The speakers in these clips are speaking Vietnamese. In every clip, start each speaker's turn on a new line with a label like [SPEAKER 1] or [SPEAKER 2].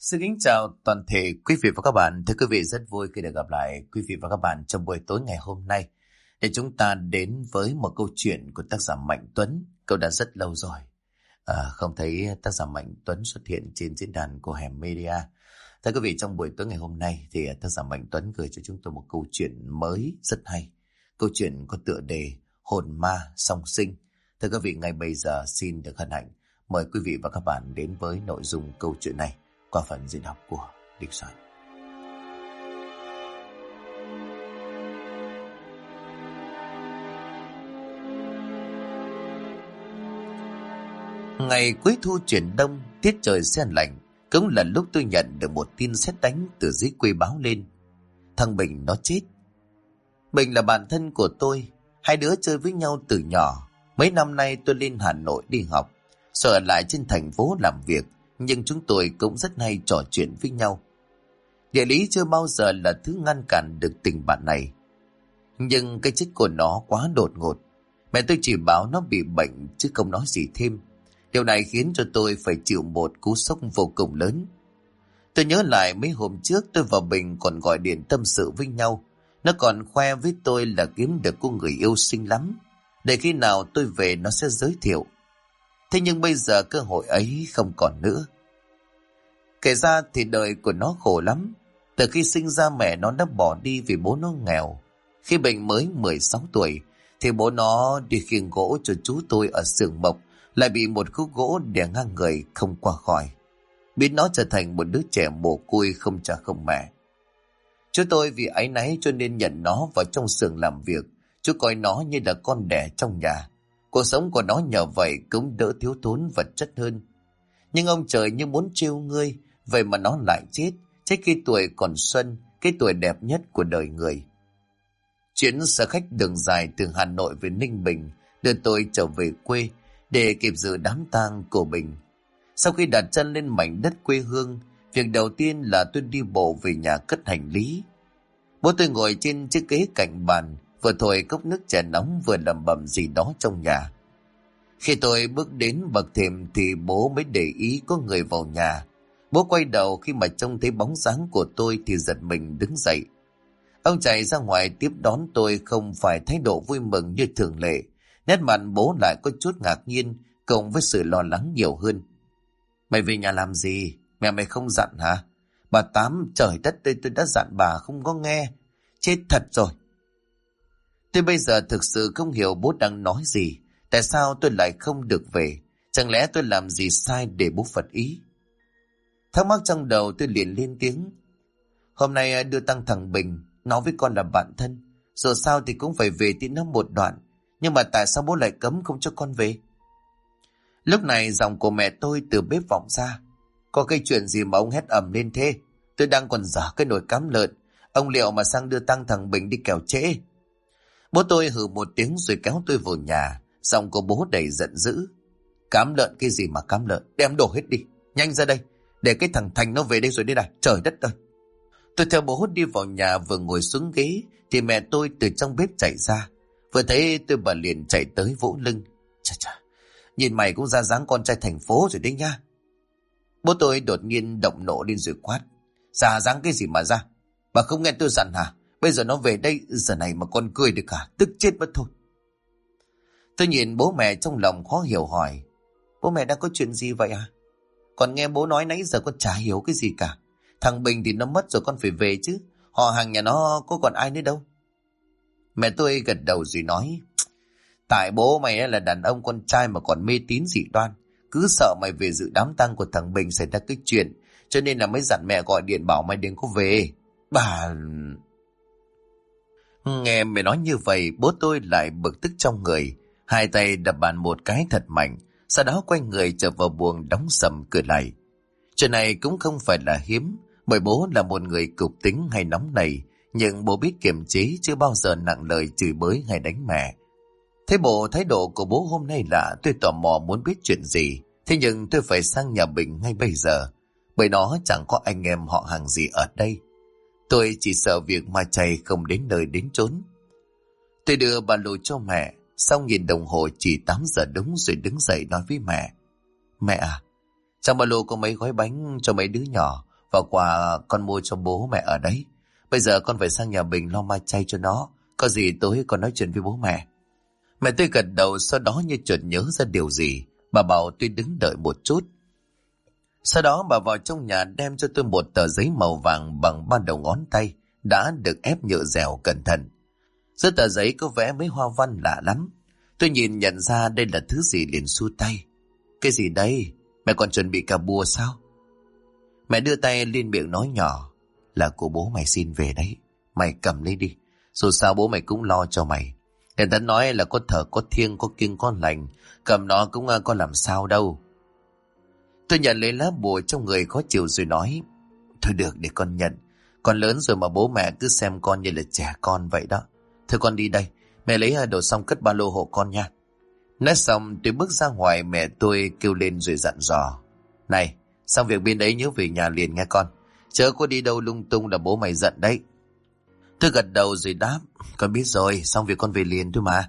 [SPEAKER 1] Xin kính chào toàn thể quý vị và các bạn. Thưa quý vị, rất vui khi được gặp lại quý vị và các bạn trong buổi tối ngày hôm nay để chúng ta đến với một câu chuyện của tác giả Mạnh Tuấn. Cậu đã rất lâu rồi không thấy tác giả Mạnh Tuấn xuất hiện trên diễn đàn của Hẻm Media. Thưa quý vị, trong buổi tối ngày hôm nay thì tác giả Mạnh Tuấn gửi cho chúng tôi một câu chuyện mới rất hay. Câu chuyện có tựa đề Hồn ma song sinh. Thưa quý vị, ngay bây giờ xin được hân hạnh mời quý vị và các bạn đến với nội dung câu chuyện này qua phần diễn đọc của Địch Soạn. Ngày cuối thu chuyển đông, tiết trời se lạnh, cũng là lúc tôi nhận được một tin sét đánh từ dưới quê báo lên. Thằng Bình nó chết. Bình là bạn thân của tôi, hai đứa chơi với nhau từ nhỏ. Mấy năm nay tôi lên Hà Nội đi học, rồi ở lại trên thành phố làm việc, nhưng chúng tôi cũng rất hay trò chuyện với nhau. Địa lý chưa bao giờ là thứ ngăn cản được tình bạn này. Nhưng cái chết của nó quá đột ngột. Mẹ tôi chỉ bảo nó bị bệnh chứ không nói gì thêm. Điều này khiến cho tôi phải chịu một cú sốc vô cùng lớn. Tôi nhớ lại mấy hôm trước tôi và Bình còn gọi điện tâm sự với nhau. Nó còn khoe với tôi là kiếm được cô người yêu xinh lắm, để khi nào tôi về nó sẽ giới thiệu. Thế nhưng bây giờ cơ hội ấy không còn nữa. Kể ra thì đời của nó khổ lắm. Từ khi sinh ra mẹ nó đã bỏ đi vì bố nó nghèo. Khi Bình mới 16 tuổi thì bố nó đi khiêng gỗ cho chú tôi ở xưởng mộc, lại bị một khúc gỗ đè ngang người không qua khỏi, biến nó trở thành một đứa trẻ mồ côi không cha không mẹ. Chú tôi vì áy náy cho nên nhận nó vào trong xưởng làm việc. Chú coi nó như là con đẻ trong nhà. Cuộc sống của nó nhờ vậy cũng đỡ thiếu thốn vật chất hơn. Nhưng ông trời như muốn trêu ngươi, vậy mà nó lại chết khi tuổi còn xuân, cái tuổi đẹp nhất của đời người. Chuyến xe khách đường dài từ Hà Nội về Ninh Bình đưa tôi trở về quê để kịp dự đám tang của Bình. Sau khi đặt chân lên mảnh đất quê hương, việc đầu tiên là tôi đi bộ về nhà cất hành lý. Bố tôi ngồi trên chiếc ghế cạnh bàn, vừa thổi cốc nước trà nóng vừa lẩm bẩm gì đó trong nhà. Khi tôi bước đến bậc thềm thì bố mới để ý có người vào nhà. Bố quay đầu khi mà trông thấy bóng dáng của tôi thì giật mình đứng dậy. Ông chạy ra ngoài tiếp đón tôi không phải thái độ vui mừng như thường lệ. Nét mặt bố lại có chút ngạc nhiên cộng với sự lo lắng nhiều hơn. Mày về nhà làm gì? Mẹ mày không dặn hả? Bà Tám, trời đất ơi, tôi đã dặn bà không có nghe. Chết thật rồi. Tôi bây giờ thực sự không hiểu bố đang nói gì. Tại sao tôi lại không được về? Chẳng lẽ tôi làm gì sai để bố phật ý? Thắc mắc trong đầu tôi liền lên tiếng. Hôm nay đưa tang thằng Bình, nó với con là bạn thân. Dù sao thì cũng phải về tiễn nó một đoạn. Nhưng mà tại sao bố lại cấm không cho con về? Lúc này giọng của mẹ tôi từ bếp vọng ra. Có cái chuyện gì mà ông hét ầm lên thế? Tôi đang còn dở cái nồi cám lợn. Ông liệu mà sang đưa tang thằng Bình đi kẻo trễ. Bố tôi hừ một tiếng rồi kéo tôi vào nhà. Giọng của bố đầy giận dữ. Cám lợn cái gì mà cám lợn? Đem đổ hết đi. Nhanh ra đây. Để cái thằng Thành nó về đây rồi đây này. Trời đất ơi. Tôi theo bố đi vào nhà, vừa ngồi xuống ghế thì mẹ tôi từ trong bếp chạy ra. Vừa thấy tôi bà liền chạy tới vỗ lưng. Chà chà, nhìn mày cũng ra dáng con trai thành phố rồi đấy nha. Bố tôi đột nhiên động nộ lên rồi quát. Ra dáng cái gì mà ra? Bà không nghe tôi dặn hả? Bây giờ nó về đây giờ này mà con cười được cả, tức chết mất thôi. Tôi nhìn bố mẹ trong lòng khó hiểu hỏi. Bố mẹ đang có chuyện gì vậy à? Còn nghe bố nói nãy giờ con chả hiểu cái gì cả. Thằng Bình thì nó mất rồi, con phải về chứ. Họ hàng nhà nó có còn ai nữa đâu. Mẹ tôi gật đầu rồi nói. Tại bố mày là đàn ông con trai mà còn mê tín dị đoan. Cứ sợ mày về dự đám tang của thằng Bình xảy ra cái chuyện, cho nên là mới dặn mẹ gọi điện bảo mày đừng có về. Bà... Nghe mẹ nói như vậy, bố tôi lại bực tức trong người. Hai tay đập bàn một cái thật mạnh. Sau đó quay người trở vào buồng đóng sầm cửa lại. Chuyện này cũng không phải là hiếm, bởi bố là một người cục tính hay nóng nảy, nhưng bố biết kiềm chế, chưa bao giờ nặng lời chửi bới hay đánh mẹ. Thế bộ thái độ của bố hôm nay lạ, tôi tò mò muốn biết chuyện gì. Thế nhưng tôi phải sang nhà Bình ngay bây giờ, bởi nó chẳng có anh em họ hàng gì ở đây. Tôi chỉ sợ việc ma chay không đến nơi đến chốn. Tôi đưa ba lô cho mẹ, xong nhìn đồng hồ chỉ 8 giờ đúng rồi đứng dậy nói với mẹ. Mẹ à, trong ba lô có mấy gói bánh cho mấy đứa nhỏ, và quà con mua cho bố mẹ ở đấy. Bây giờ con phải sang nhà Bình lo ma chay cho nó. Có gì tối con nói chuyện với bố mẹ. Mẹ tôi gật đầu, sau đó như chợt nhớ ra điều gì. Bà bảo tôi đứng đợi một chút. Sau đó bà vào trong nhà đem cho tôi một tờ giấy màu vàng bằng 3 đầu ngón tay, đã được ép nhựa dẻo cẩn thận. Giữa tờ giấy có vẽ mấy hoa văn lạ lắm. Tôi nhận ra đây là thứ gì liền xua tay. Cái gì đây? Mẹ còn chuẩn bị cà bùa sao? Mẹ đưa tay lên miệng nói nhỏ. Là của bố mày xin về đấy. Mày cầm lấy đi. Dù sao bố mày cũng lo cho mày. Người ta nói là có thờ có thiêng, có kiêng có lành. Cầm nó cũng có làm sao đâu. Tôi nhận lấy lá bùa trong người khó chịu rồi nói. Thôi được, để con nhận. Con lớn rồi mà bố mẹ cứ xem con như là trẻ con vậy đó. Thôi con đi đây. Mẹ lấy đồ xong cất ba lô hộ con nha. Nói xong tôi bước ra ngoài, mẹ tôi kêu lên rồi dặn dò. Này, xong việc bên đấy nhớ về nhà liền nghe con. Chớ có đi đâu lung tung là bố mày giận đấy. Tôi gật đầu rồi đáp. Con biết rồi, xong việc con về liền thôi mà.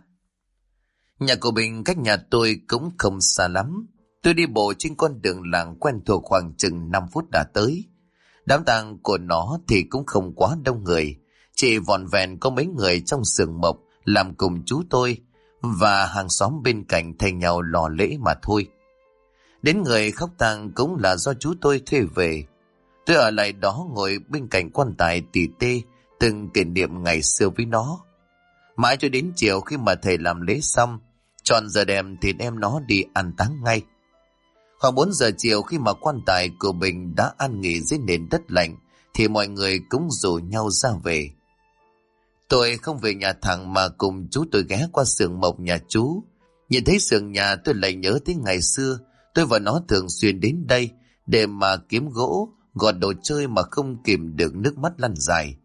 [SPEAKER 1] Nhà của Bình cách nhà tôi cũng không xa lắm. Tôi đi bộ trên con đường làng quen thuộc khoảng chừng 5 phút đã tới. Đám tang của nó thì cũng không quá đông người. Chỉ vòn vẹn có mấy người trong xưởng mộc làm cùng chú tôi và hàng xóm bên cạnh thay nhau lò lễ mà thôi. Đến người khóc tang cũng là do chú tôi thuê về. Tôi ở lại đó ngồi bên cạnh quan tài tỉ tê, từng kỷ niệm ngày xưa với nó. Mãi cho đến chiều khi mà thầy làm lễ xong, tròn giờ đêm thì đem nó đi an táng ngay. Khoảng 4 giờ chiều khi mà quan tài của Bình đã an nghỉ dưới nền đất lạnh, thì mọi người cũng rủ nhau ra về. Tôi không về nhà thẳng mà cùng chú tôi ghé qua xưởng mộc nhà chú. Nhìn thấy xưởng nhà tôi lại nhớ tới ngày xưa, tôi và nó thường xuyên đến đây để mà kiếm gỗ, gọt đồ chơi mà không kìm được nước mắt lăn dài.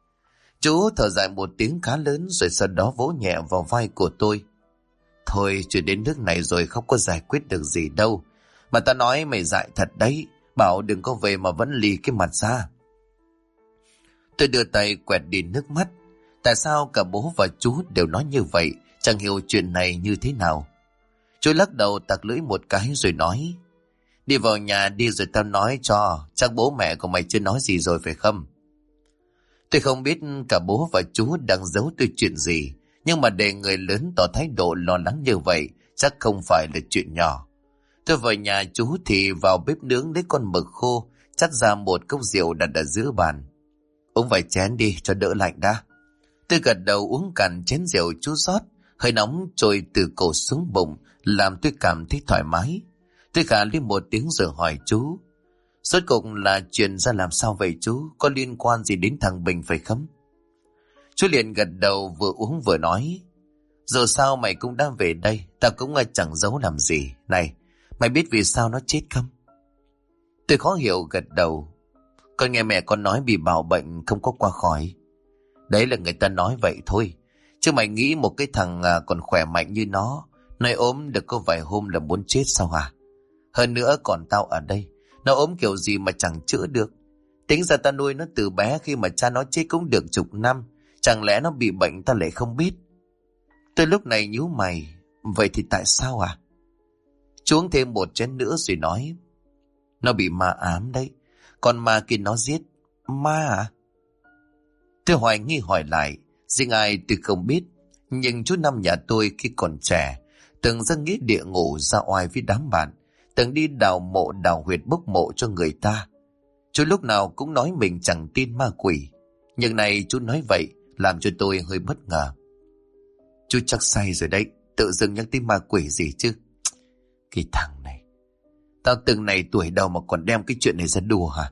[SPEAKER 1] Chú thở dài một tiếng khá lớn rồi sau đó vỗ nhẹ vào vai của tôi. Thôi, chuyện đến nước này rồi không có giải quyết được gì đâu. Mà ta nói mày dại thật đấy, bảo đừng có về mà vẫn lì cái mặt ra. Tôi đưa tay quẹt đi nước mắt. Tại sao cả bố và chú đều nói như vậy, chẳng hiểu chuyện này như thế nào. Chú lắc đầu tặc lưỡi một cái rồi nói. Đi vào nhà đi rồi tao nói cho, chắc bố mẹ của mày chưa nói gì rồi phải không? Tôi không biết cả bố và chú đang giấu tôi chuyện gì, nhưng mà để người lớn tỏ thái độ lo lắng như vậy chắc không phải là chuyện nhỏ. Tôi vào nhà chú thì vào bếp nướng lấy con mực khô, chắt ra một cốc rượu đặt ở giữa bàn. Uống vài chén đi cho đỡ lạnh đã. Tôi gật đầu uống cạn chén rượu chú rót, hơi nóng trôi từ cổ xuống bụng, làm tôi cảm thấy thoải mái. Tôi khả lên một tiếng rồi hỏi chú. Rốt cuộc là chuyện ra làm sao vậy chú? Có liên quan gì đến thằng Bình phải không? Chú liền gật đầu vừa uống vừa nói. Giờ sao mày cũng đang về đây, tao cũng chẳng giấu làm gì. Này, mày biết vì sao nó chết không? Tôi khó hiểu gật đầu. Con nghe mẹ con nói bị bào bệnh không có qua khỏi. Đấy là người ta nói vậy thôi. Chứ mày nghĩ một cái thằng còn khỏe mạnh như nó ốm được có vài hôm là muốn chết sao hả? Hơn nữa còn tao ở đây, nó ốm kiểu gì mà chẳng chữa được. Tính ra ta nuôi nó từ bé, khi mà cha nó chết cũng được chục năm. Chẳng lẽ nó bị bệnh ta lại không biết? Tôi lúc này nhíu mày. Vậy thì tại sao à? Chú uống thêm một chén nữa rồi nói. Nó bị ma ám đấy. Con ma kia nó giết. Ma à? Tôi hoài nghi hỏi lại. Riêng ai tôi không biết, nhưng chú Năm nhà tôi khi còn trẻ từng dâng nghĩa địa ngục ra oai với đám bạn, từng đi đào mộ đào huyệt bốc mộ cho người ta. Chú lúc nào cũng nói mình chẳng tin ma quỷ, nhưng này chú nói vậy làm cho tôi hơi bất ngờ. Chú chắc say rồi đấy, tự dưng nhắc tới ma quỷ gì chứ. Cái thằng này, tao từng này tuổi đầu mà còn đem cái chuyện này ra đùa hả?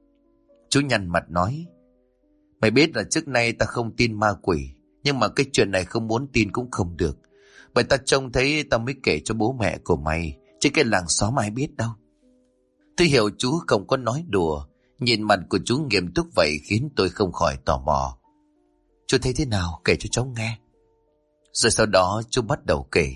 [SPEAKER 1] Chú nhăn mặt nói. Mày biết là trước nay ta không tin ma quỷ, nhưng mà cái chuyện này không muốn tin cũng không được. Bởi ta trông thấy ta mới kể cho bố mẹ của mày, chứ cái làng xóm ai biết đâu. Tôi hiểu chú không có nói đùa, nhìn mặt của chú nghiêm túc vậy khiến tôi không khỏi tò mò. Chú thấy thế nào, kể cho cháu nghe. Rồi sau đó chú bắt đầu kể.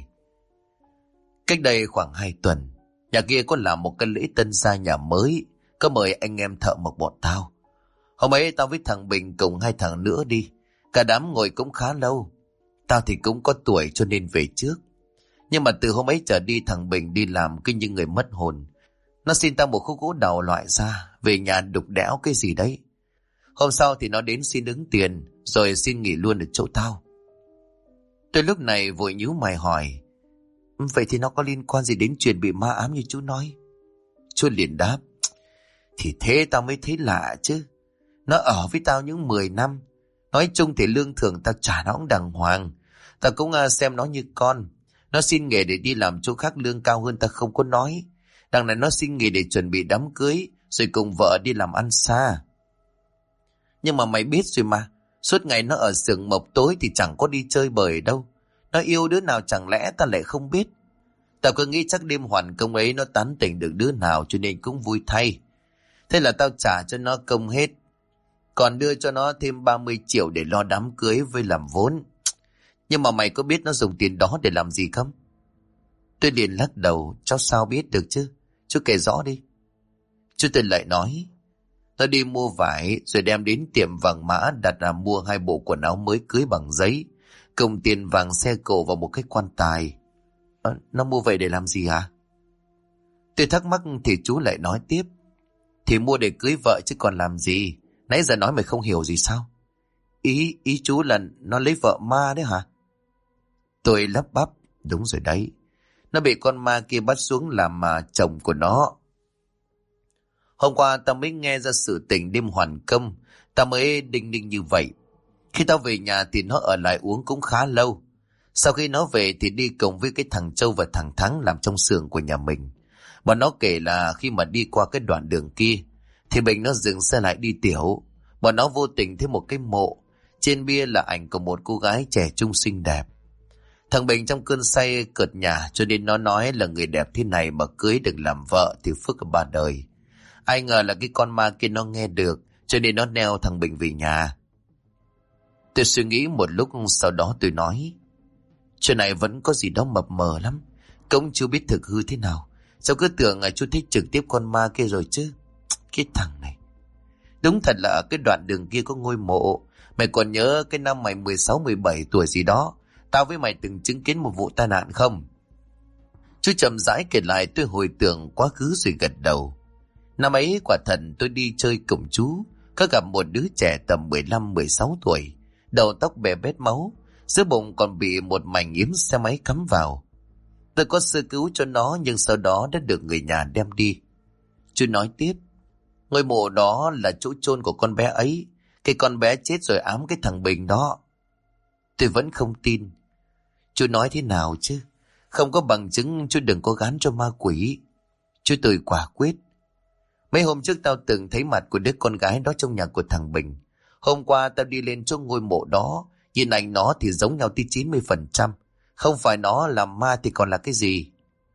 [SPEAKER 1] Cách đây khoảng 2 tuần, nhà kia có làm một cái lễ tân gia nhà mới, có mời anh em thợ mộc bọn tao. Hôm ấy tao với thằng Bình cùng 2 thằng nữa đi. Cả đám ngồi cũng khá lâu. Tao thì cũng có tuổi cho nên về trước. Nhưng mà từ hôm ấy trở đi thằng Bình đi làm cứ như người mất hồn. Nó xin tao một khúc gỗ đào loại ra về nhà đục đẽo cái gì đấy. Hôm sau thì nó đến xin ứng tiền, rồi xin nghỉ luôn ở chỗ tao. Tôi lúc này vội nhíu mày hỏi, vậy thì nó có liên quan gì đến chuyện bị ma ám như chú nói? Chú liền đáp, thì thế tao mới thấy lạ chứ. Nó ở với tao những 10 năm. Nói chung thì lương thưởng tao trả nó cũng đàng hoàng. Tao cũng xem nó như con. Nó xin nghề để đi làm chỗ khác lương cao hơn tao không có nói. Đằng này nó xin nghề để chuẩn bị đám cưới, rồi cùng vợ đi làm ăn xa. Nhưng mà mày biết rồi mà, suốt ngày nó ở xưởng mộc, tối thì chẳng có đi chơi bời đâu. Nó yêu đứa nào chẳng lẽ ta lại không biết? Tao cứ nghĩ chắc đêm hoàn công ấy nó tán tỉnh được đứa nào, cho nên cũng vui thay. Thế là tao trả cho nó công hết, còn đưa cho nó thêm 30 triệu để lo đám cưới với làm vốn. Nhưng mà mày có biết nó dùng tiền đó để làm gì không? Tôi liền lắc đầu, cháu sao biết được chứ? Chú kể rõ đi. Chú Tân lại nói, nó đi mua vải rồi đem đến tiệm vàng mã đặt mua 2 bộ quần áo mới cưới bằng giấy, cùng tiền vàng xe cộ vào một cái quan tài. Nó mua vậy để làm gì hả? Tôi thắc mắc thì chú lại nói tiếp, thì mua để cưới vợ chứ còn làm gì. Nãy giờ nói mày không hiểu gì sao? Ý chú là nó lấy vợ ma đấy hả? Tôi lắp bắp, đúng rồi đấy. Nó bị con ma kia bắt xuống làm chồng của nó. Hôm qua tao mới nghe ra sự tình đêm hoàn công, tao mới đinh ninh như vậy. Khi tao về nhà thì nó ở lại uống cũng khá lâu. Sau khi nó về thì đi cùng với cái thằng Châu và thằng Thắng làm trong xưởng của nhà mình. Bọn nó kể là khi mà đi qua cái đoạn đường kia thì Bình nó dừng xe lại đi tiểu. Bọn nó vô tình thấy một cái mộ, trên bia là ảnh của một cô gái trẻ trung xinh đẹp. Thằng Bình trong cơn say cợt nhả, cho nên nó nói là người đẹp thế này mà cưới được làm vợ thì phước cả 3 đời. Ai ngờ là cái con ma kia nó nghe được, cho nên nó neo thằng Bình về nhà. Tôi suy nghĩ một lúc, sau đó tôi nói, chuyện này vẫn có gì đó mập mờ lắm, cũng chưa biết thực hư thế nào. Sao cứ tưởng chú thích trực tiếp con ma kia rồi chứ? Cái thằng này, đúng thật là ở cái đoạn đường kia có ngôi mộ. Mày còn nhớ cái năm mày 16-17 tuổi gì đó, tao với mày từng chứng kiến một vụ tai nạn không? Chú chậm rãi kể lại, tôi hồi tưởng quá khứ rồi gật đầu. Năm ấy quả thật tôi đi chơi cùng chú, có gặp một đứa trẻ tầm 15-16 tuổi, đầu tóc bè bết máu, giữa bụng còn bị một mảnh yếm xe máy cắm vào. Tôi có sơ cứu cho nó, nhưng sau đó đã được người nhà đem đi. Chú nói tiếp, ngôi mộ đó là chỗ chôn của con bé ấy. Cái con bé chết rồi ám cái thằng Bình đó. Tôi vẫn không tin. Chú nói thế nào chứ? Không có bằng chứng, chú đừng có gán cho ma quỷ. Chú tôi quả quyết. Mấy hôm trước tao từng thấy mặt của đứa con gái đó trong nhà của thằng Bình. Hôm qua tao đi lên chỗ ngôi mộ đó, nhìn ảnh nó thì giống nhau tới 90%. Không phải nó là ma thì còn là cái gì?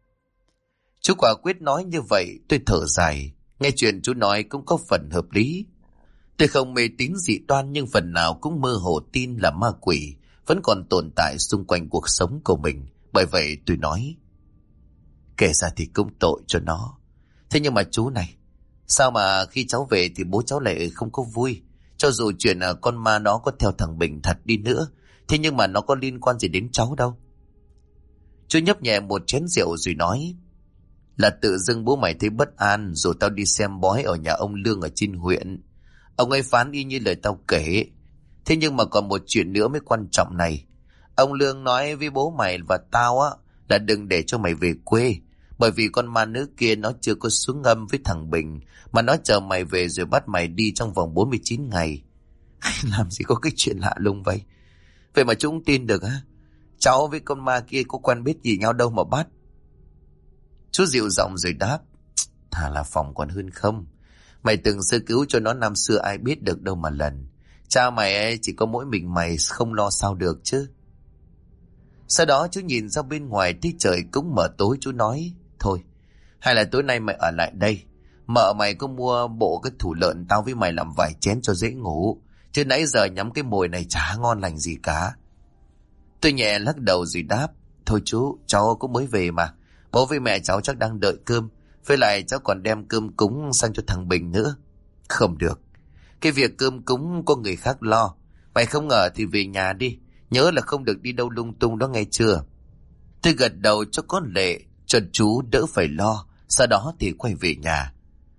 [SPEAKER 1] Chú quả quyết nói như vậy, tôi thở dài. Nghe chuyện chú nói cũng có phần hợp lý. Tôi không mê tín dị đoan, nhưng phần nào cũng mơ hồ tin là ma quỷ vẫn còn tồn tại xung quanh cuộc sống của mình. Bởi vậy tôi nói, kể ra thì cũng tội cho nó. Thế nhưng mà chú này, sao mà khi cháu về thì bố cháu lại không có vui? Cho dù chuyện con ma nó có theo thằng Bình thật đi nữa, thế nhưng mà nó có liên quan gì đến cháu đâu. Chú nhấp nhẹ một chén rượu rồi nói, là tự dưng bố mày thấy bất an, rồi tao đi xem bói ở nhà ông Lương ở trên huyện. Ông ấy phán y như lời tao kể. Thế nhưng mà còn một chuyện nữa mới quan trọng này. Ông Lương nói với bố mày và tao là đừng để cho mày về quê, bởi vì con ma nữ kia nó chưa có xuống âm với thằng Bình, mà nó chờ mày về rồi bắt mày đi trong vòng 49 ngày. Làm gì có cái chuyện lạ lùng vậy? Vậy mà chúng tin được á? Cháu với con ma kia có quen biết gì nhau đâu mà bắt. Chú dịu giọng rồi đáp, thà là phòng còn hơn không. Mày từng sơ cứu cho nó năm xưa, ai biết được đâu mà lần. Cha mày ấy chỉ có mỗi mình mày, không lo sao được chứ. Sau đó chú nhìn ra bên ngoài thấy trời cũng mờ tối, chú nói, thôi, hay là tối nay mày ở lại đây. Mợ mày có mua bộ cái thủ lợn, tao với mày làm vài chén cho dễ ngủ. Chứ nãy giờ nhắm cái mồi này chả ngon lành gì cả. Tôi nhẹ lắc đầu rồi đáp, thôi chú, cháu cũng mới về mà. Bố với mẹ cháu chắc đang đợi cơm. Với lại cháu còn đem cơm cúng sang cho thằng Bình nữa. Không được. Cái việc cơm cúng có người khác lo. Mày không ngờ thì về nhà đi. Nhớ là không được đi đâu lung tung đó nghe chưa? Tôi gật đầu cho có lệ, cho chú đỡ phải lo. Sau đó thì quay về nhà.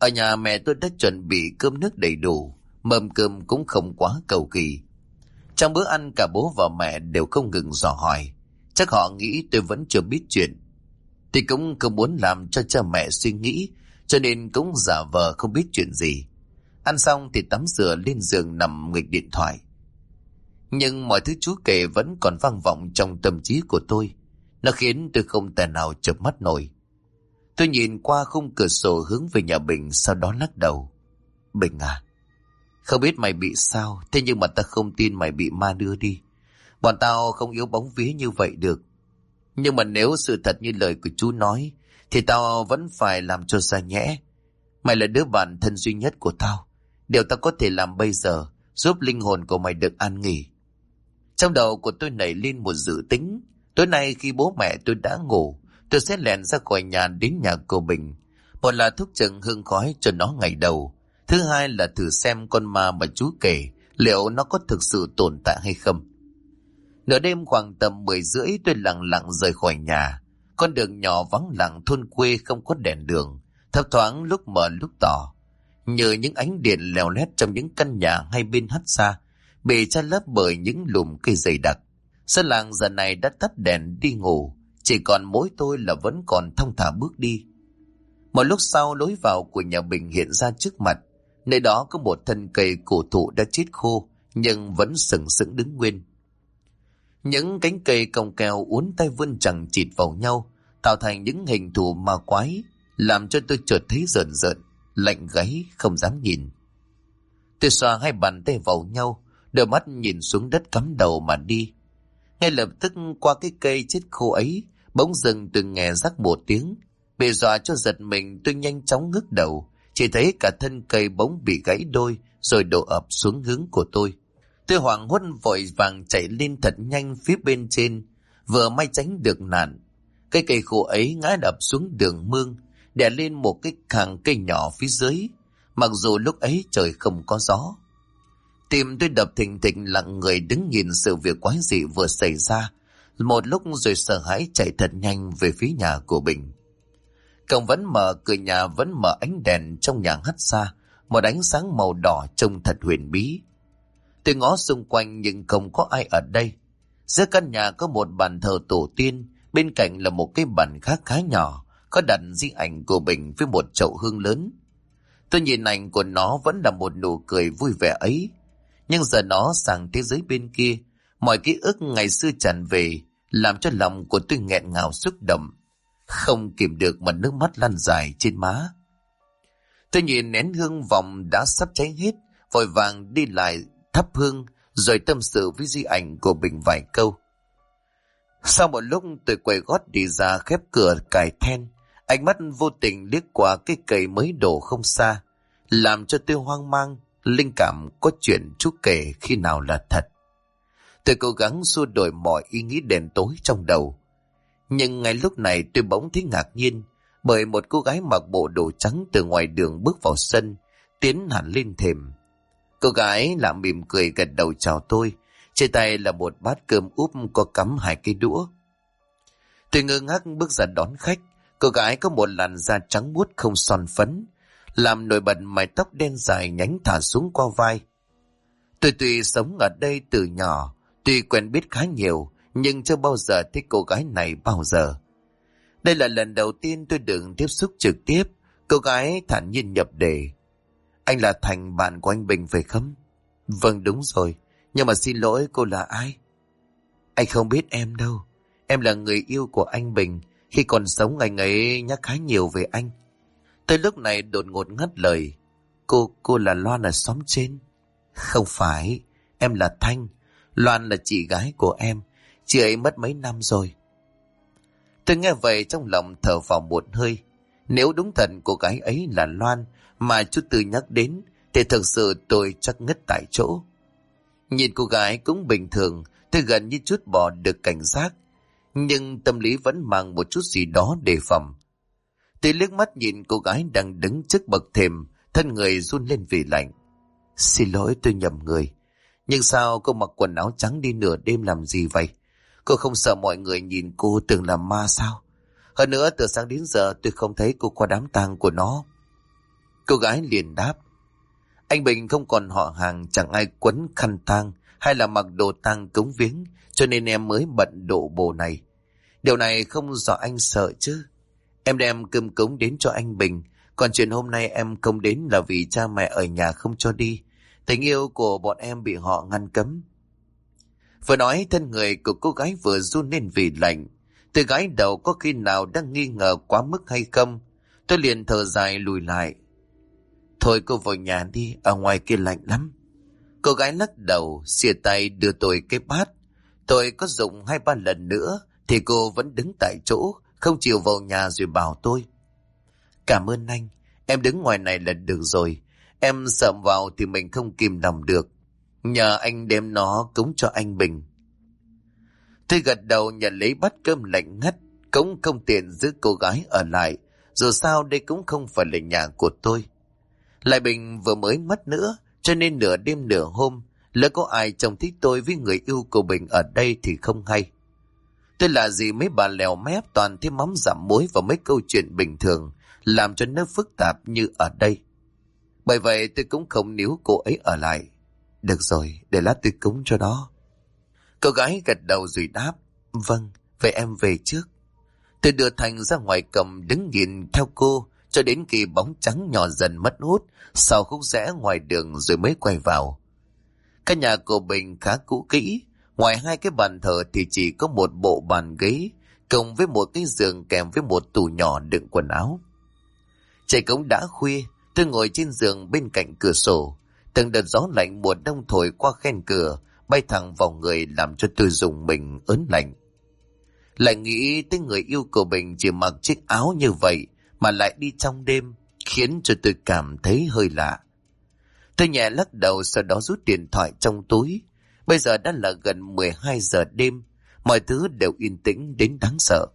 [SPEAKER 1] Ở nhà mẹ tôi đã chuẩn bị cơm nước đầy đủ, mâm cơm cũng không quá cầu kỳ. Trong bữa ăn cả bố và mẹ đều không ngừng dò hỏi. Chắc họ nghĩ tôi vẫn chưa biết chuyện. Thì cũng không muốn làm cho cha mẹ suy nghĩ, cho nên cũng giả vờ không biết chuyện gì. Ăn xong thì tắm rửa lên giường nằm nghịch điện thoại. Nhưng mọi thứ chú kể vẫn còn vang vọng trong tâm trí của tôi. Nó khiến tôi không thể nào chợp mắt nổi. Tôi nhìn qua khung cửa sổ hướng về nhà Bình, sau đó lắc đầu. Bình à, không biết mày bị sao, thế nhưng mà ta không tin mày bị ma đưa đi. Bọn tao không yếu bóng vía như vậy được. Nhưng mà nếu sự thật như lời của chú nói, thì tao vẫn phải làm cho ra nhẽ. Mày là đứa bạn thân duy nhất của tao. Điều tao có thể làm bây giờ giúp linh hồn của mày được an nghỉ. Trong đầu của tôi nảy lên một dự tính. Tối nay khi bố mẹ tôi đã ngủ, tôi sẽ lẻn ra khỏi nhà đến nhà cô Bình. Một là thúc chừng hương khói cho nó ngày đầu. Thứ hai là thử xem con ma mà chú kể liệu nó có thực sự tồn tại hay không. Nửa đêm khoảng tầm 10:30 tôi lặng lặng rời khỏi nhà. Con đường nhỏ vắng lặng thôn quê không có đèn đường, thấp thoáng lúc mờ lúc tỏ, như những ánh điện leo lét trong những căn nhà hai bên hắt xa, bị che lấp bởi những lùm cây dày đặc. Dân làng giờ này đã tắt đèn đi ngủ, chỉ còn mỗi tôi là vẫn còn thong thả bước đi. Một lúc sau, lối vào của nhà Bình hiện ra trước mặt. Nơi đó có một thân cây cổ thụ đã chết khô nhưng vẫn sừng sững đứng nguyên. Những cánh cây cong keo uốn tay vươn chằng chịt vào nhau, tạo thành những hình thù ma quái, làm cho tôi chợt thấy rợn rợn, lạnh gáy không dám nhìn. Tôi xoa hai bàn tay vào nhau, đôi mắt nhìn xuống đất cắm đầu mà đi. Ngay lập tức qua cái cây chết khô ấy, bỗng dưng tôi nghe rắc một tiếng. Bị dọa cho giật mình, tôi nhanh chóng ngước đầu, chỉ thấy cả thân cây bỗng bị gãy đôi rồi đổ ập xuống hướng của tôi. Tôi hoảng hốt vội vàng chạy lên thật nhanh phía bên trên, vừa may tránh được nạn. Cây cây khô ấy ngã đập xuống đường mương, đè lên một cái hàng cây nhỏ phía dưới, mặc dù lúc ấy trời không có gió. Tim tôi đập thình thịch, lặng người đứng nhìn sự việc quái dị vừa xảy ra một lúc rồi sợ hãi chạy thật nhanh về phía nhà của Bình. Cổng vẫn mở, cửa nhà vẫn mở, ánh đèn trong nhà hắt ra một ánh sáng màu đỏ trông thật huyền bí. Tôi ngó xung quanh nhưng không có ai ở đây. Giữa căn nhà có một bàn thờ tổ tiên, bên cạnh là một cái bàn khác khá nhỏ, có đặt di ảnh của Bình với một chậu hương lớn. Tôi nhìn ảnh của nó vẫn là một nụ cười vui vẻ ấy, nhưng giờ nó sang thế giới bên kia, mọi ký ức ngày xưa tràn về, làm cho lòng của tôi nghẹn ngào xúc động, không kìm được mà nước mắt lăn dài trên má. Tôi nhìn nén hương vòng đã sắp cháy hết, vội vàng đi lại thắp hương rồi tâm sự với di ảnh của Bình vài câu. Sau một lúc tôi quay gót đi ra, khép cửa cài then, ánh mắt vô tình liếc qua cái cây mới đổ không xa, làm cho tôi hoang mang. Linh cảm có chuyện chú kể khi nào là thật. Tôi cố gắng xua đuổi mọi ý nghĩ đen tối trong đầu, nhưng ngay lúc này tôi bỗng thấy ngạc nhiên bởi một cô gái mặc bộ đồ trắng từ ngoài đường bước vào sân, tiến hẳn lên thềm. Cô gái lại mỉm cười gật đầu chào tôi, trên tay là một bát cơm úp có cắm 2 cây đũa. Tôi ngơ ngác bước ra đón khách. Cô gái có một làn da trắng muốt không son phấn, làm nổi bật mái tóc đen dài nhánh thả xuống qua vai. Tôi tuy sống ở đây từ nhỏ, tuy quen biết khá nhiều, nhưng chưa bao giờ thấy cô gái này bao giờ. Đây là lần đầu tiên tôi được tiếp xúc trực tiếp. Cô gái thản nhiên nhập đề. Anh là Thành, bạn của anh Bình phải không? Vâng, đúng rồi. Nhưng mà xin lỗi, cô là ai? Anh không biết em đâu. Em là người yêu của anh Bình. Khi còn sống anh ấy nhắc khá nhiều về anh. Tới lúc này đột ngột ngắt lời. Cô là Loan ở xóm trên. Không phải, em là Thanh. Loan là chị gái của em. Chị ấy mất mấy năm rồi. Tôi nghe vậy trong lòng thở vào một hơi. Nếu đúng thật cô gái ấy là Loan mà chú Tư nhắc đến, thì thực sự tôi chắc ngất tại chỗ. Nhìn cô gái cũng bình thường, tôi gần như chút bỏ được cảnh giác, nhưng tâm lý vẫn mang một chút gì đó đề phòng. Tôi liếc mắt nhìn cô gái đang đứng trước bậc thềm, thân người run lên vì lạnh. Xin lỗi, tôi nhầm người. Nhưng sao cô mặc quần áo trắng đi nửa đêm làm gì vậy? Cô không sợ mọi người nhìn cô tưởng là ma sao? Hơn nữa từ sáng đến giờ tôi không thấy cô qua đám tang của nó. Cô gái liền đáp: Anh Bình không còn họ hàng, chẳng ai quấn khăn tang hay là mặc đồ tang cúng viếng, cho nên em mới bận độ bồ này. Điều này không dọa anh sợ chứ. Em đem cơm cúng đến cho anh Bình, còn chuyện hôm nay em không đến là vì cha mẹ ở nhà không cho đi. Tình yêu của bọn em bị họ ngăn cấm. Vừa nói, thân người của cô gái vừa run lên vì lạnh. Tôi gái đầu có khi nào đang nghi ngờ quá mức hay không. Tôi liền thở dài lùi lại. Thôi cô vào nhà đi, ở ngoài kia lạnh lắm. Cô gái lắc đầu, xìa tay đưa tôi cái bát. Tôi có dùng 2-3 lần nữa thì cô vẫn đứng tại chỗ, không chịu vào nhà rồi bảo tôi: Cảm ơn anh, em đứng ngoài này là được rồi. Em sợ vào thì mình không kìm lòng được. Nhờ anh đem nó cúng cho anh Bình. Tôi gật đầu nhận lấy bát cơm lạnh ngắt, cũng không tiện giữ cô gái ở lại. Dù sao đây cũng không phải là nhà của tôi. Lại Bình vừa mới mất nữa, cho nên nửa đêm nửa hôm, lỡ có ai trông thích tôi với người yêu của Bình ở đây thì không hay. Tôi là gì mấy bà lèo mép toàn thêm mắm giảm muối vào mấy câu chuyện bình thường, làm cho nó phức tạp như ở đây. Bởi vậy tôi cũng không níu cô ấy ở lại. Được rồi, để lát tôi cúng cho đó. Cô gái gật đầu rồi đáp: Vâng, vậy em về trước. Tôi đưa Thành ra ngoài cầm đứng nhìn theo cô cho đến khi bóng trắng nhỏ dần mất hút sau khúc rẽ ngoài đường rồi mới quay vào. Căn nhà của Bình khá cũ kỹ, ngoài 2 cái bàn thờ thì chỉ có một bộ bàn ghế cộng với một cái giường kèm với một tủ nhỏ đựng quần áo. Trời cũng đã khuya, tôi ngồi trên giường bên cạnh cửa sổ. Từng đợt gió lạnh mùa đông thổi qua khen cửa, bay thẳng vào người làm cho tôi rùng mình ớn lạnh. Lại nghĩ tới người yêu của Bình chỉ mặc chiếc áo như vậy mà lại đi trong đêm, khiến cho tôi cảm thấy hơi lạ. Tôi nhẹ lắc đầu, sau đó rút điện thoại trong túi. Bây giờ đã là gần 12 giờ đêm, mọi thứ đều yên tĩnh đến đáng sợ.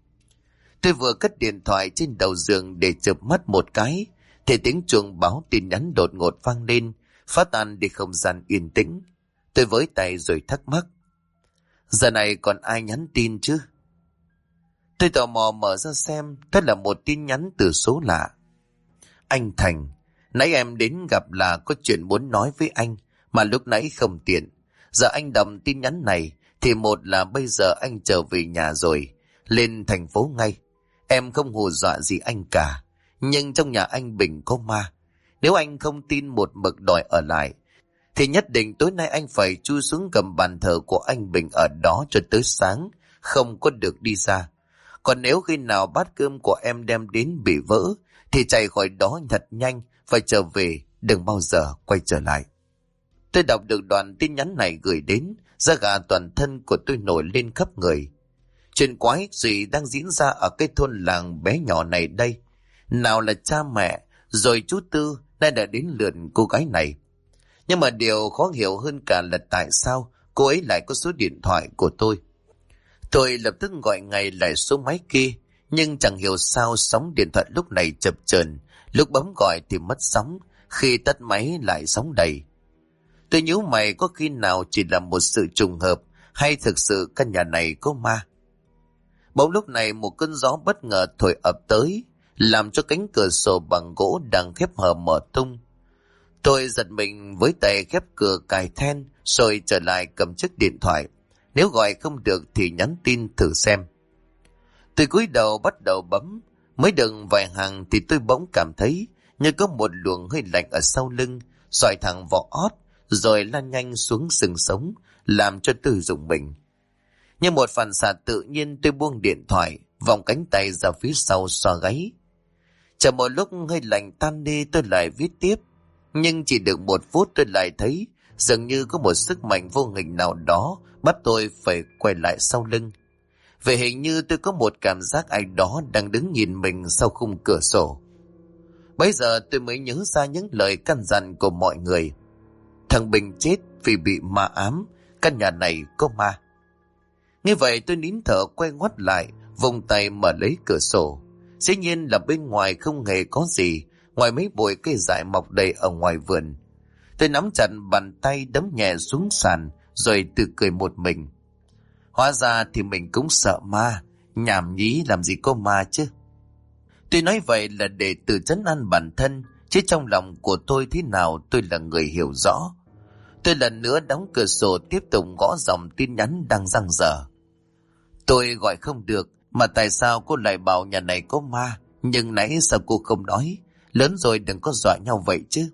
[SPEAKER 1] Tôi vừa cất điện thoại trên đầu giường để chợp mắt một cái, thì tiếng chuông báo tin nhắn đột ngột vang lên, phá tan đi không gian yên tĩnh. Tôi với tay rồi thắc mắc: Giờ này còn ai nhắn tin chứ? Tôi tò mò mở ra xem, đó là một tin nhắn từ số lạ. Anh Thành, nãy em đến gặp là có chuyện muốn nói với anh, mà lúc nãy không tiện. Giờ anh đọc tin nhắn này, thì một là bây giờ anh trở về nhà rồi, lên thành phố ngay. Em không hù dọa gì anh cả, nhưng trong nhà anh Bình có ma. Nếu anh không tin một mực đòi ở lại, thì nhất định tối nay anh phải chui xuống gầm bàn thờ của anh Bình ở đó cho tới sáng, không có được đi ra. Còn nếu khi nào bát cơm của em đem đến bị vỡ, thì chạy khỏi đó thật nhanh, phải trở về, đừng bao giờ quay trở lại. Tôi đọc được đoạn tin nhắn này gửi đến, da gà toàn thân của tôi nổi lên khắp người. Chuyện quái gì đang diễn ra ở cái thôn làng bé nhỏ này đây? Nào là cha mẹ, rồi chú Tư, nay đã đến lượt cô gái này. Nhưng mà điều khó hiểu hơn cả là tại sao cô ấy lại có số điện thoại của tôi. Tôi lập tức gọi ngay lại số máy kia, nhưng chẳng hiểu sao sóng điện thoại lúc này chập chờn, lúc bấm gọi thì mất sóng, khi tắt máy lại sóng đầy. Tôi nhíu mày, có khi nào chỉ là một sự trùng hợp, hay thực sự căn nhà này có ma? Bỗng lúc này một cơn gió bất ngờ thổi ập tới, làm cho cánh cửa sổ bằng gỗ đang khép hờ mở tung. Tôi giật mình với tay khép cửa cài then, rồi trở lại cầm chiếc điện thoại. Nếu gọi không được thì nhắn tin thử xem. Tôi cúi đầu bắt đầu bấm, mới được vài hàng thì tôi bỗng cảm thấy như có một luồng hơi lạnh ở sau lưng, xoài thẳng vào ót, rồi lan nhanh xuống xương sống, làm cho tôi rùng mình. Như một phản xạ tự nhiên, tôi buông điện thoại, vòng cánh tay ra phía sau xoa gáy. Chờ một lúc hơi lạnh tan đi, tôi lại viết tiếp. Nhưng chỉ được 1 phút tôi lại thấy dường như có một sức mạnh vô hình nào đó bắt tôi phải quay lại sau lưng. Vậy hình như tôi có một cảm giác ai đó đang đứng nhìn mình sau khung cửa sổ. Bấy giờ tôi mới nhớ ra những lời căn dặn của mọi người. Thằng Bình chết vì bị ma ám, căn nhà này có ma. Như vậy tôi nín thở quay ngoắt lại, vùng tay mở lấy cửa sổ. Dĩ nhiên là bên ngoài không hề có gì, ngoài mấy bụi cây dại mọc đầy ở ngoài vườn. Tôi nắm chặt bàn tay đấm nhẹ xuống sàn, rồi tự cười một mình. Hóa ra thì mình cũng sợ ma, nhảm nhí làm gì có ma chứ. Tôi nói vậy là để tự trấn an bản thân, chứ trong lòng của tôi thế nào tôi là người hiểu rõ. Tôi lần nữa đóng cửa sổ, tiếp tục gõ dòng tin nhắn đang dang dở. Tôi gọi không được, mà tại sao cô lại bảo nhà này có ma? Nhưng nãy sao cô không nói? Lớn rồi đừng có dọa nhau vậy chứ.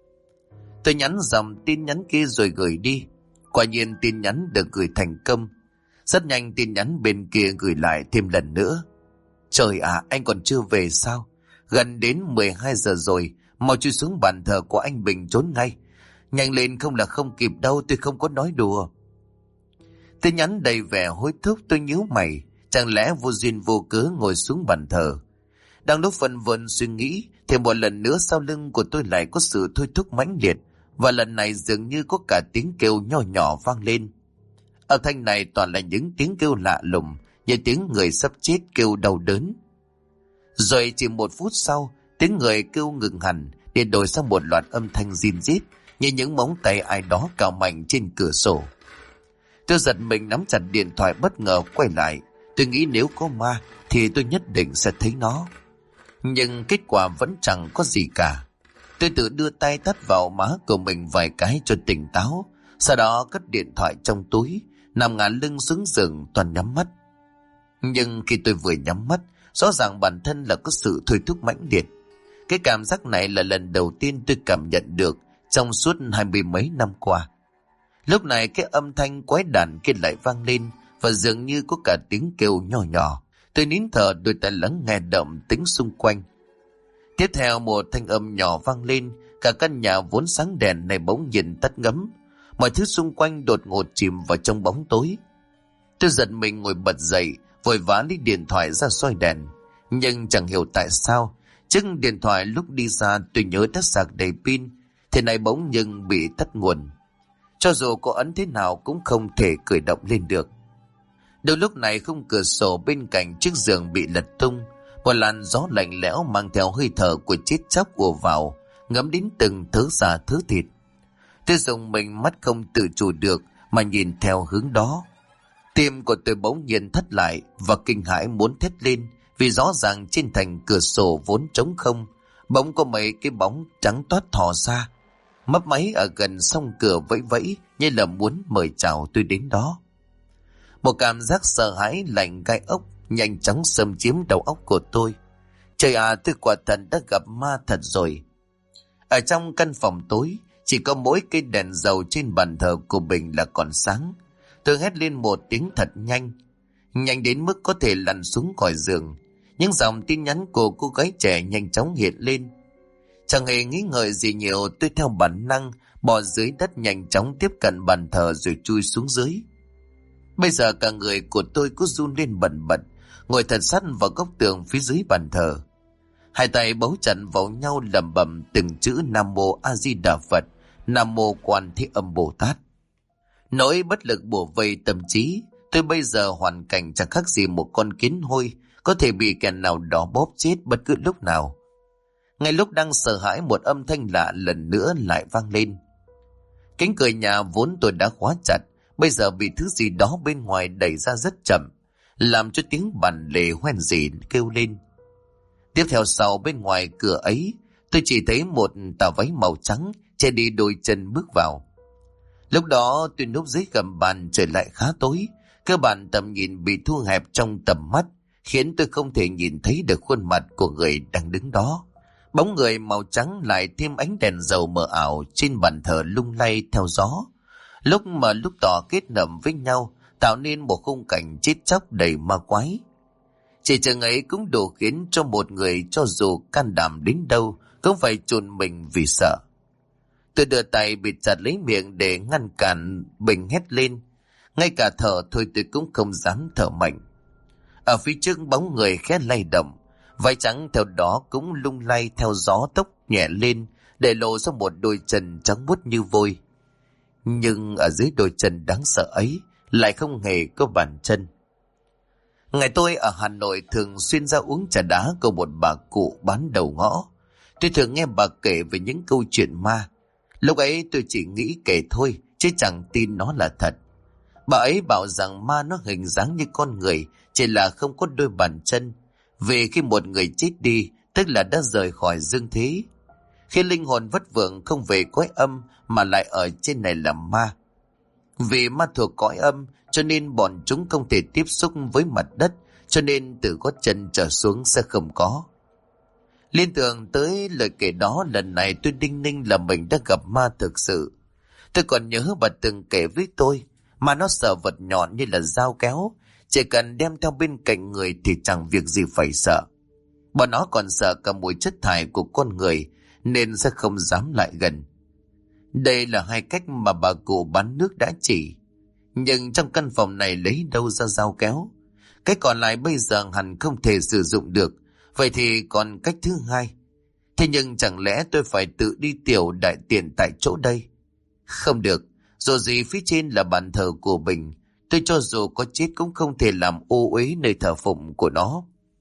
[SPEAKER 1] Tôi nhắn dòng tin nhắn kia rồi gửi đi. Quả nhiên tin nhắn được gửi thành công. Rất nhanh tin nhắn bên kia gửi lại thêm lần nữa. Trời ạ, anh còn chưa về sao? Gần đến 12 giờ rồi, mau chui xuống bàn thờ của anh Bình trốn ngay. Nhanh lên không là không kịp đâu, tôi không có nói đùa. Tin nhắn đầy vẻ hối thúc, tôi nhíu mày. Chẳng lẽ vô duyên vô cớ ngồi xuống bàn thờ? Đang lúc phân vân suy nghĩ thì một lần nữa sau lưng của tôi lại có sự thôi thúc mãnh liệt, và lần này dường như có cả tiếng kêu nho nhỏ vang lên. Âm thanh này toàn là những tiếng kêu lạ lùng, như tiếng người sắp chết kêu đau đớn. Rồi chỉ một phút sau, tiếng người kêu ngừng hẳn để đổi sang một loạt âm thanh rin rít như những móng tay ai đó cào mạnh trên cửa sổ. Tôi giật mình nắm chặt điện thoại, bất ngờ quay lại. Tôi nghĩ nếu có ma thì tôi nhất định sẽ thấy nó. Nhưng kết quả vẫn chẳng có gì cả. Tôi tự đưa tay tát vào má của mình vài cái cho tỉnh táo, sau đó cất điện thoại trong túi, nằm ngả lưng xuống giường toàn nhắm mắt. Nhưng khi tôi vừa nhắm mắt, rõ ràng bản thân là có sự thôi thúc mãnh liệt. Cái cảm giác này là lần đầu tiên tôi cảm nhận được trong suốt 20 mấy năm qua. Lúc này cái âm thanh quái đản kia lại vang lên, và dường như có cả tiếng kêu nhỏ nhỏ. Tôi nín thở, đôi tai lắng nghe động tĩnh xung quanh. Tiếp theo một thanh âm nhỏ vang lên, cả căn nhà vốn sáng đèn này bỗng nhiên tắt ngấm. Mọi thứ xung quanh đột ngột chìm vào trong bóng tối. Tôi giật mình ngồi bật dậy, vội vã lấy điện thoại ra soi đèn. Nhưng chẳng hiểu tại sao, chiếc điện thoại lúc đi ra tôi nhớ đã sạc đầy pin, thế này bỗng nhưng bị tắt nguồn. Cho dù có ấn thế nào cũng không thể khởi động lên được. Đầu lúc này khung cửa sổ bên cạnh chiếc giường bị lật tung, một làn gió lạnh lẽo mang theo hơi thở của chết chóc ùa vào, ngấm đến từng thớ da thớ thịt. Tôi dùng mình, mắt không tự chủ được mà nhìn theo hướng đó. Tim của tôi bỗng nhiên thắt lại và kinh hãi muốn thét lên, vì rõ ràng trên thành cửa sổ vốn trống không, bỗng có mấy cái bóng trắng toát thò ra, mấp máy ở gần song cửa vẫy vẫy như là muốn mời chào tôi đến đó. Một cảm giác sợ hãi lạnh gai ốc nhanh chóng xâm chiếm đầu óc của tôi. Trời à, tôi quả thật đã gặp ma thật rồi. Ở trong căn phòng tối, chỉ có mỗi cây đèn dầu trên bàn thờ của Bình là còn sáng. Tôi hét lên một tiếng thật nhanh, nhanh đến mức có thể lăn xuống khỏi giường. Những dòng tin nhắn của cô gái trẻ nhanh chóng hiện lên. Chẳng hề nghĩ ngợi gì nhiều, tôi theo bản năng bò dưới đất, nhanh chóng tiếp cận bàn thờ rồi chui xuống dưới. Bây giờ cả người của tôi cứ run lên bần bật, ngồi thật sát vào góc tường phía dưới bàn thờ. Hai tay bấu chặt vào nhau lẩm bẩm từng chữ Nam Mô A Di Đà Phật, Nam Mô Quan Thế Âm Bồ Tát. Nỗi bất lực bủa vây tâm trí. Tôi bây giờ hoàn cảnh chẳng khác gì một con kiến hôi, có thể bị kẻ nào đó bóp chết bất cứ lúc nào. Ngay lúc đang sợ hãi, một âm thanh lạ lần nữa lại vang lên. Cánh cửa nhà vốn tôi đã khóa chặt, bây giờ bị thứ gì đó bên ngoài đẩy ra rất chậm, làm cho tiếng bàn lề hoen rỉ kêu lên. Tiếp theo sau bên ngoài cửa ấy, tôi chỉ thấy một tà váy màu trắng che đi đôi chân bước vào. Lúc đó tôi núp dưới gầm bàn, trời lại khá tối, cơ bản tầm nhìn bị thu hẹp trong tầm mắt, khiến tôi không thể nhìn thấy được khuôn mặt của người đang đứng đó. Bóng người màu trắng lại thêm ánh đèn dầu mờ ảo trên bàn thờ lung lay theo gió, lúc tỏ kết hợp với nhau, tạo nên một khung cảnh chết chóc đầy ma quái. Chỉ chừng ấy cũng đủ khiến cho một người cho dù can đảm đến đâu cũng phải chôn mình vì sợ. Tôi đưa tay bịt chặt lấy miệng để ngăn cản Bình hét lên. Ngay cả thở thôi tôi cũng không dám thở mạnh. Ở phía trước bóng người khẽ lay động, váy trắng theo đó cũng lung lay theo gió, tóc nhẹ lên để lộ ra một đôi chân trắng muốt như vôi. Nhưng ở dưới đôi chân đáng sợ ấy lại không hề có bàn chân. Ngày tôi ở Hà Nội thường xuyên ra uống trà đá của một bà cụ bán đầu ngõ. Tôi thường nghe bà kể về những câu chuyện ma. Lúc ấy tôi chỉ nghĩ kể thôi, chứ chẳng tin nó là thật. Bà ấy bảo rằng ma nó hình dáng như con người, chỉ là không có đôi bàn chân. Vì khi một người chết đi, tức là đã rời khỏi dương thế. khi linh hồn vất vưởng không về cõi âm mà lại ở trên này làm ma. Vì ma thuộc cõi âm cho nên bọn chúng không thể tiếp xúc với mặt đất, cho nên từ gót chân trở xuống sẽ không có. Liên tưởng tới lời kể đó, lần này tôi đinh ninh là mình đã gặp ma thực sự. Tôi còn nhớ bà từng kể với tôi, mà nó sợ vật nhọn như là dao kéo, chỉ cần đem theo bên cạnh người thì chẳng việc gì phải sợ. Bọn nó còn sợ cả mùi chất thải của con người nên sẽ không dám lại gần. Đây là hai cách mà bà cụ bán nước đã chỉ. Nhưng trong căn phòng này lấy đâu ra dao kéo? Cách còn lại bây giờ hẳn không thể sử dụng được. Vậy thì còn cách thứ hai. Thế nhưng chẳng lẽ tôi phải tự đi tiểu đại tiện tại chỗ đây? Không được. Dù gì phía trên là bàn thờ của mình, tôi cho dù có chết cũng không thể làm ô uế nơi thờ phụng của nó.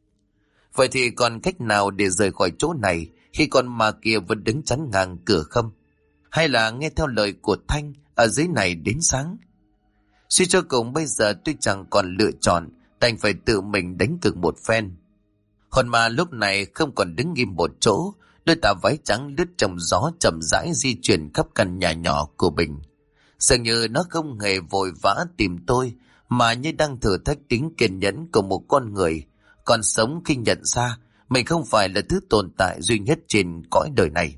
[SPEAKER 1] Vậy thì còn cách nào để rời khỏi chỗ này khi con ma kia vẫn đứng chắn ngang cửa không? Hay là nghe theo lời của Thanh ở dưới này đến sáng? Suy cho cùng bây giờ tôi chẳng còn lựa chọn, đành phải tự mình đánh cược một phen. Hồn ma lúc này không còn đứng im một chỗ, đôi tà váy trắng lướt trong gió chậm rãi di chuyển khắp căn nhà nhỏ của mình. Dường như nó không hề vội vã tìm tôi, mà như đang thử thách tính kiên nhẫn của một con người còn sống khi nhận ra mình không phải là thứ tồn tại duy nhất trên cõi đời này.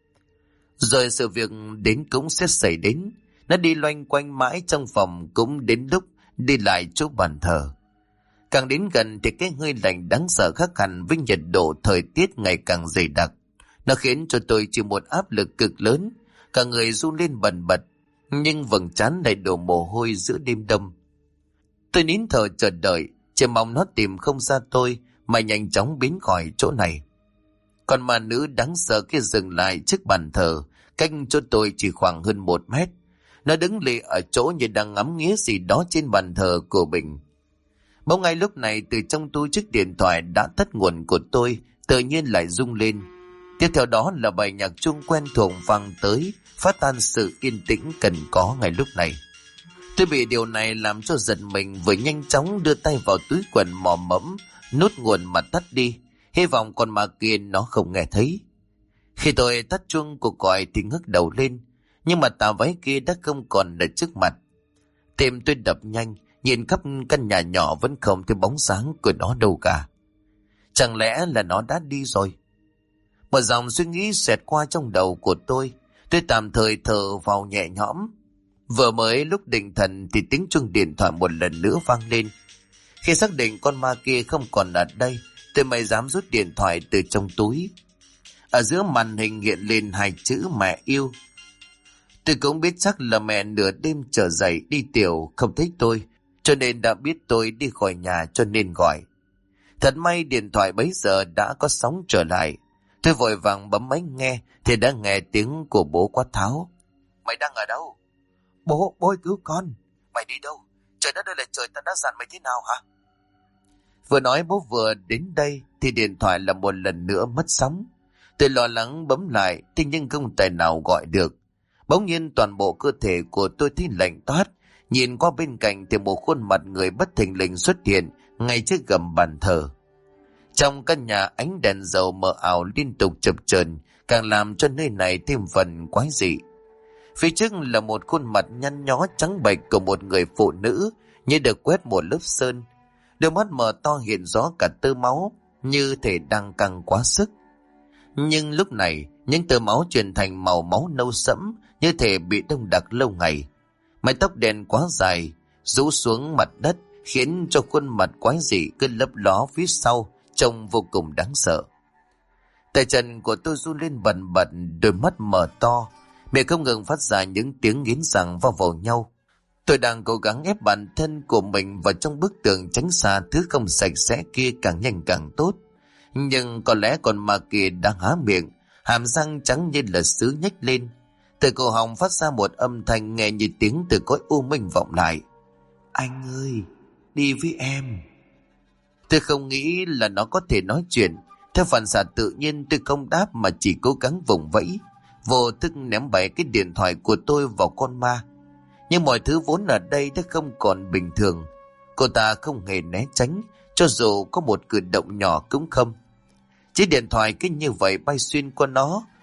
[SPEAKER 1] Rồi sự việc đến cũng sẽ xảy đến. Nó đi loanh quanh mãi trong phòng, cũng đến lúc đi lại chỗ bàn thờ. Càng đến gần thì cái hơi lạnh đáng sợ khác hẳn với nhiệt độ thời tiết ngày càng dày đặc. Nó khiến cho tôi chịu một áp lực cực lớn, cả người run lên bần bật, nhưng vầng trán lại đổ mồ hôi giữa đêm đông. Tôi nín thở chờ đợi, chỉ mong nó tìm không ra tôi mà nhanh chóng biến khỏi chỗ này. Còn ma nữ đáng sợ kia dừng lại trước bàn thờ, cách chỗ tôi chỉ khoảng hơn 1 mét. Nó đứng lì ở chỗ như đang ngắm nghía gì đó trên bàn thờ của mình. Bỗng ngay lúc này, từ trong túi chiếc điện thoại đã tắt nguồn của tôi tự nhiên lại rung lên. Tiếp theo đó là bài nhạc chuông quen thuộc vang tới, phá tan sự yên tĩnh cần có ngay lúc này. Tôi bị điều này làm cho giật mình, vừa nhanh chóng đưa tay vào túi quần mò mẫm nút nguồn mà tắt đi, hy vọng con ma kia nó không nghe thấy. Khi tôi tắt chuông cuộc gọi thì ngước đầu lên, nhưng mà tà váy kia đã không còn ở trước mặt. Tim tôi đập nhanh, nhìn khắp căn nhà nhỏ vẫn không thấy bóng dáng của nó đâu cả. Chẳng lẽ là nó đã đi rồi? Một dòng suy nghĩ xẹt qua trong đầu của tôi tạm thời thở vào nhẹ nhõm. Vừa mới lúc định thần thì tiếng chuông điện thoại một lần nữa vang lên. Khi xác định con ma kia không còn ở đây, tôi mới dám rút điện thoại từ trong túi. Ở giữa màn hình hiện lên 2 chữ mẹ yêu. Tôi cũng biết chắc là mẹ nửa đêm trở dậy đi tiểu không thấy tôi, cho nên đã biết tôi đi khỏi nhà cho nên gọi. Thật may điện thoại bấy giờ đã có sóng trở lại. Tôi vội vàng bấm máy nghe thì đã nghe tiếng của bố quát tháo. Mày đang ở đâu? Bố ơi cứu con. Mày đi đâu? Trời đất ơi là trời, ta đã dặn mày thế nào hả? Vừa nói bố vừa đến đây thì điện thoại là một lần nữa mất sóng. Tôi lo lắng bấm lại, thế nhưng không tài nào gọi được. Bỗng nhiên toàn bộ cơ thể của tôi thấy lạnh toát. Nhìn qua bên cạnh thì một khuôn mặt người bất thình lình xuất hiện ngay trước gầm bàn thờ. Trong căn nhà ánh đèn dầu mờ ảo liên tục chập chờn, càng làm cho nơi này thêm phần quái dị. Phía trước là một khuôn mặt nhăn nhó trắng bệch của một người phụ nữ như được quét một lớp sơn. Đôi mắt mở to hiện rõ cả tơ máu, như thể đang căng quá sức. Nhưng lúc này, những tơ máu chuyển thành màu máu nâu sẫm, như thể bị đông đặc lâu ngày. Mái tóc đen quá dài, rũ xuống mặt đất, khiến cho khuôn mặt quái dị cứ lấp ló phía sau, trông vô cùng đáng sợ. Tay chân của tôi run lên bần bật, đôi mắt mở to, miệng không ngừng phát ra những tiếng nghiến răng vào nhau. Tôi đang cố gắng ép bản thân của mình vào trong bức tường, tránh xa thứ không sạch sẽ kia càng nhanh càng tốt. Nhưng có lẽ con ma kia đang há miệng, hàm răng trắng như là sứ nhếch lên. Từ cổ họng phát ra một âm thanh nghe như tiếng từ cõi u minh vọng lại. Anh ơi, đi với em. Tôi không nghĩ là nó có thể nói chuyện. Theo phản xạ tự nhiên tôi không đáp mà chỉ cố gắng vùng vẫy, vô thức ném bậy cái điện thoại của tôi vào con ma. Nhưng mọi thứ vốn ở đây đã không còn bình thường. Cô ta không hề né tránh, cho dù có một cử động nhỏ cũng không. Chiếc điện thoại cứ như vậy bay xuyên qua nó,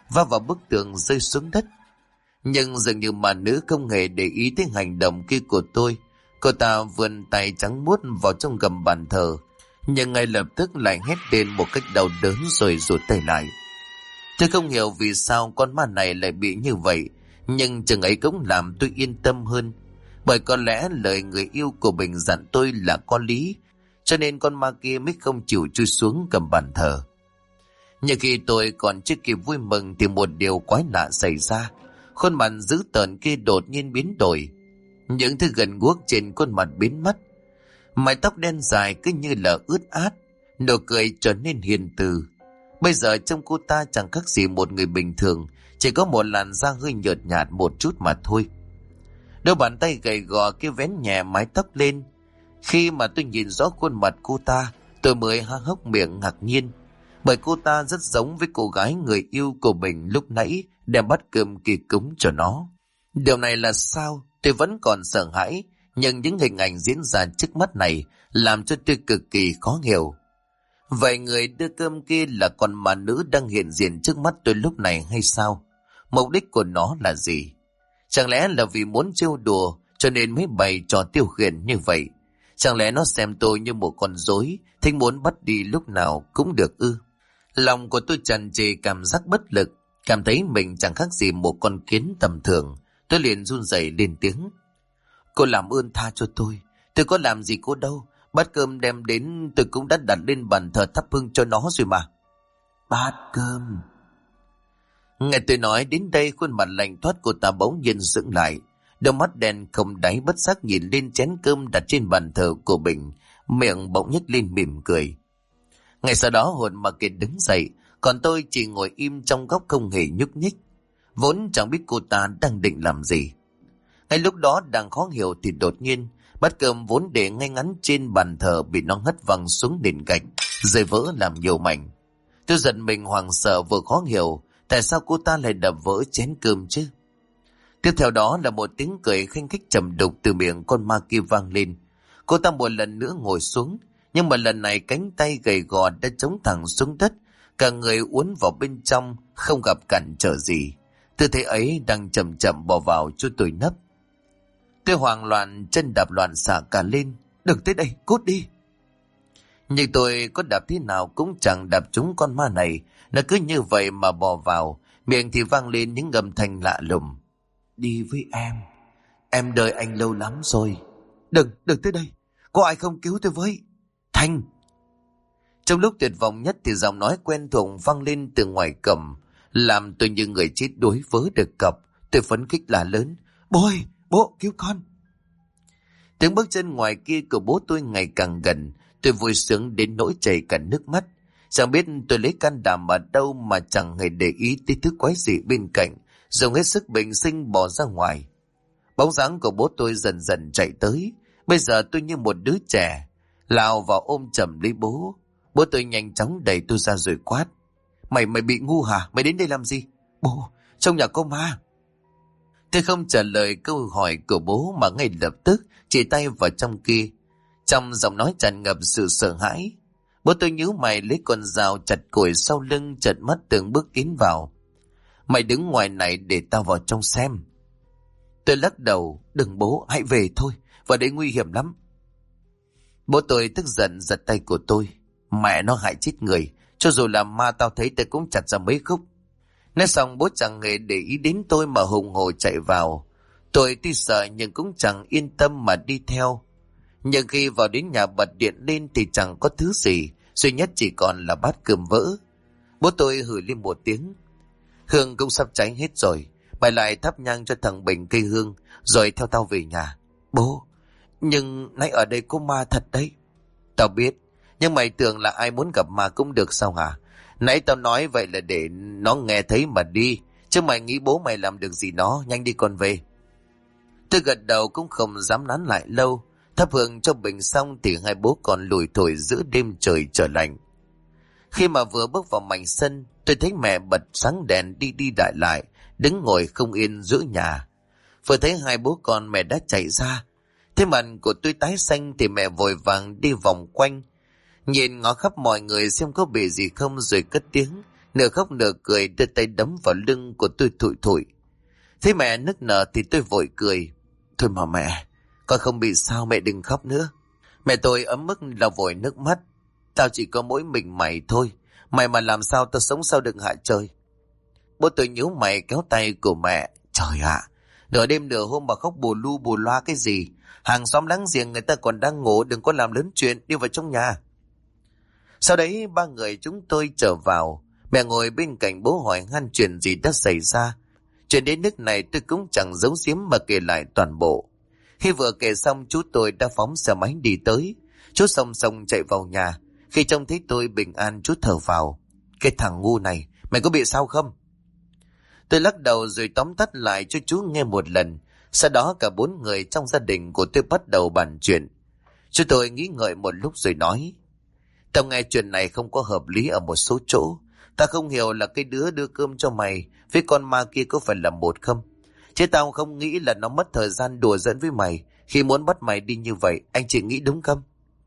[SPEAKER 1] va vào bức tường rơi xuống đất. Nhưng dường như mà nữ không hề để ý tới hành động kia của tôi. Cô ta vươn tay trắng muốt vào trong gầm bàn thờ, nhưng ngay lập tức lại hét lên một cách đau đớn rồi rụt tay lại. Tôi không hiểu vì sao con ma này lại bị như vậy, nhưng chừng ấy cũng làm tôi yên tâm hơn. Bởi có lẽ lời người yêu của mình dặn tôi là có lý, cho nên con ma kia mới không chịu chui xuống cầm bàn thờ. Nhưng khi tôi còn chưa kịp vui mừng thì một điều quái lạ xảy ra. Khuôn mặt dữ tợn kia đột nhiên biến đổi. Những thứ gần guốc trên khuôn mặt biến mất. Mái tóc đen dài cứ như là ướt át, nụ cười trở nên hiền từ. Bây giờ trông cô ta chẳng khác gì một người bình thường, chỉ có một làn da hơi nhợt nhạt một chút mà thôi. Đôi bàn tay gầy gò kia vén nhẹ mái tóc lên. Khi mà tôi nhìn rõ khuôn mặt cô ta, tôi mới há hốc miệng ngạc nhiên, bởi cô ta rất giống với cô gái người yêu của mình lúc nãy đem bát cơm kỳ cúng cho nó. Điều này là sao? Tôi vẫn còn sợ hãi, nhưng những hình ảnh diễn ra trước mắt này làm cho tôi cực kỳ khó hiểu. Vậy người đưa cơm kia là con ma nữ đang hiện diện trước mắt tôi lúc này hay sao? Mục đích của nó là gì? Chẳng lẽ là vì muốn trêu đùa cho nên mới bày trò tiêu khiển như vậy? Chẳng lẽ nó xem tôi như một con rối, thích muốn bắt đi lúc nào cũng được ư? Lòng của tôi tràn trề cảm giác bất lực, cảm thấy mình chẳng khác gì một con kiến tầm thường. Tôi liền run rẩy lên tiếng. Cô làm ơn tha cho tôi có làm gì cô đâu. Bát cơm đem đến tôi cũng đã đặt lên bàn thờ thắp hương cho nó rồi mà. Bát cơm. Nghe tôi nói đến đây, khuôn mặt lạnh toát của ta bỗng nhiên dựng lại. Đôi mắt đen không đáy bất giác nhìn lên chén cơm đặt trên bàn thờ của mình, miệng bỗng nhếch lên mỉm cười. Ngay sau đó hồn ma kia đứng dậy, còn tôi chỉ ngồi im trong góc không hề nhúc nhích, vốn chẳng biết cô ta đang định làm gì. Ngay lúc đó đang khó hiểu thì đột nhiên bát cơm vốn để ngay ngắn trên bàn thờ bị nó hất văng xuống nền gạch, rơi vỡ làm nhiều mảnh. Tôi giật mình hoảng sợ vừa khó hiểu tại sao cô ta lại đập vỡ chén cơm chứ. Tiếp theo đó là một tiếng cười khanh khách trầm đục từ miệng con ma kia vang lên. Cô ta một lần nữa ngồi xuống, nhưng mà lần này cánh tay gầy gò đã chống thẳng xuống đất, cả người uốn vào bên trong, không gặp cản trở gì. Tư thế ấy đang chậm chậm bò vào cho tôi nấp. Tôi hoảng loạn, chân đạp loạn xạ cả lên. Đừng tới đây, cút đi. Nhưng tôi có đạp thế nào cũng chẳng đạp trúng con ma này. Nó cứ như vậy mà bò vào, miệng thì vang lên những âm thanh lạ lùng. Đi với em đợi anh lâu lắm rồi. Đừng tới đây, có ai không cứu tôi với? Thanh. Trong lúc tuyệt vọng nhất thì giọng nói quen thuộc vang lên từ ngoài cổng, làm tôi như người chết đuối vớ được cọc. Tôi phấn khích la lớn. Bố ơi, bố cứu con. Tiếng bước chân ngoài kia của bố tôi ngày càng gần. Tôi vui sướng đến nỗi chảy cả nước mắt. Chẳng biết tôi lấy can đảm ở đâu mà chẳng hề để ý tới thứ quái dị bên cạnh, dùng hết sức bình sinh bỏ ra ngoài. Bóng dáng của bố tôi dần dần chạy tới. Bây giờ tôi như một đứa trẻ, lao vào ôm chầm lấy bố. Bố tôi nhanh chóng đẩy tôi ra rồi quát. Mày bị ngu hả? Mày đến đây làm gì? Bố, trong nhà có ma. Tôi không trả lời câu hỏi của bố mà ngay lập tức chỉ tay vào trong kia. Trong giọng nói tràn ngập sự sợ hãi. Bố tôi nhíu mày lấy con dao chặt cùi sau lưng, trợn mắt từng bước tiến vào. Mày đứng ngoài này để tao vào trong xem. Tôi lắc đầu. Đừng bố, hãy về thôi, vào đây nguy hiểm lắm. Bố tôi tức giận giật tay của tôi. Mẹ nó hại chết người, cho dù là ma tao thấy tôi cũng chặt ra mấy khúc. Nói xong bố chẳng hề để ý đến tôi mà hùng hổ chạy vào. Tôi tuy sợ nhưng cũng chẳng yên tâm mà đi theo. Nhưng khi vào đến nhà bật điện lên thì chẳng có thứ gì, duy nhất chỉ còn là bát cơm vỡ. Bố tôi hử lên một tiếng. Hương cũng sắp cháy hết rồi, mày lại thắp nhang cho thằng Bình cây hương rồi theo tao về nhà. Bố, nhưng nãy ở đây có ma thật đấy. Tao biết, nhưng mày tưởng là ai muốn gặp ma cũng được sao hả? Nãy tao nói vậy là để nó nghe thấy mà đi, chứ mày nghĩ bố mày làm được gì nó. Nhanh đi con về. Tôi gật đầu cũng không dám nán lại lâu. Thắp hương cho Bình xong thì hai bố con lủi thổi giữa đêm trời trở lạnh. Khi mà vừa bước vào mảnh sân, tôi thấy mẹ bật sáng đèn đi đi lại lại, đứng ngồi không yên giữa nhà. Vừa thấy hai bố con mẹ đã chạy ra. Thế mặt của tôi tái xanh thì mẹ vội vàng đi vòng quanh, nhìn ngó khắp mọi người xem có bị gì không rồi cất tiếng. nửa khóc nửa cười đưa tay đấm vào lưng của tôi thụi thụi. Thấy mẹ nức nở thì tôi vội cười. Thôi mà mẹ, con không bị sao, mẹ đừng khóc nữa. Mẹ tôi ấm ức lau vội nước mắt. Tao chỉ có mỗi mình mày thôi, mày mà làm sao tao sống sao được hả trời. Bố tôi nhíu mày kéo tay của mẹ. Trời ạ, nửa đêm nửa hôm mà khóc bù lu bù loa cái gì? Hàng xóm láng giềng người ta còn đang ngủ, đừng có làm lớn chuyện, đi vào trong nhà. Sau đấy ba người chúng tôi trở vào. Mẹ ngồi bên cạnh bố hỏi han chuyện gì đã xảy ra. Chuyện đến nước này tôi cũng chẳng giấu giếm mà kể lại toàn bộ. Khi vừa kể xong, chú tôi đã phóng xe máy đi tới. Chú song song chạy vào nhà. Khi trông thấy tôi bình an, chú thở vào. Cái thằng ngu này, mày có bị sao không? Tôi lắc đầu rồi tóm tắt lại cho chú nghe một lần. Sau đó cả 4 người trong gia đình của tôi bắt đầu bàn chuyện. Chú tôi nghĩ ngợi một lúc rồi nói. Tao nghe chuyện này không có hợp lý ở một số chỗ. Ta không hiểu là cái đứa đưa cơm cho mày với con ma kia có phải là một không? Chứ tao không nghĩ là nó mất thời gian đùa giỡn với mày khi muốn bắt mày đi như vậy. Anh chị nghĩ đúng không?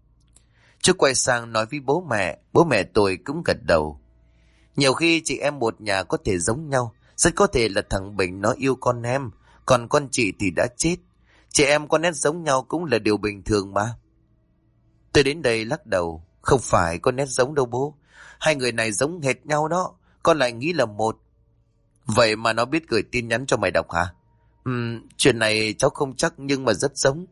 [SPEAKER 1] Chú quay sang nói với bố mẹ tôi cũng gật đầu. Nhiều khi chị em một nhà có thể giống nhau. Rất có thể là thằng Bình nó yêu con em, còn con chị thì đã chết. Chị em có nét giống nhau cũng là điều bình thường mà. Tôi đến đây lắc đầu. Không phải có nét giống đâu bố. Hai người này giống hệt nhau đó. Con lại nghĩ là một. Vậy mà nó biết gửi tin nhắn cho mày đọc hả? Chuyện này cháu không chắc nhưng mà rất giống.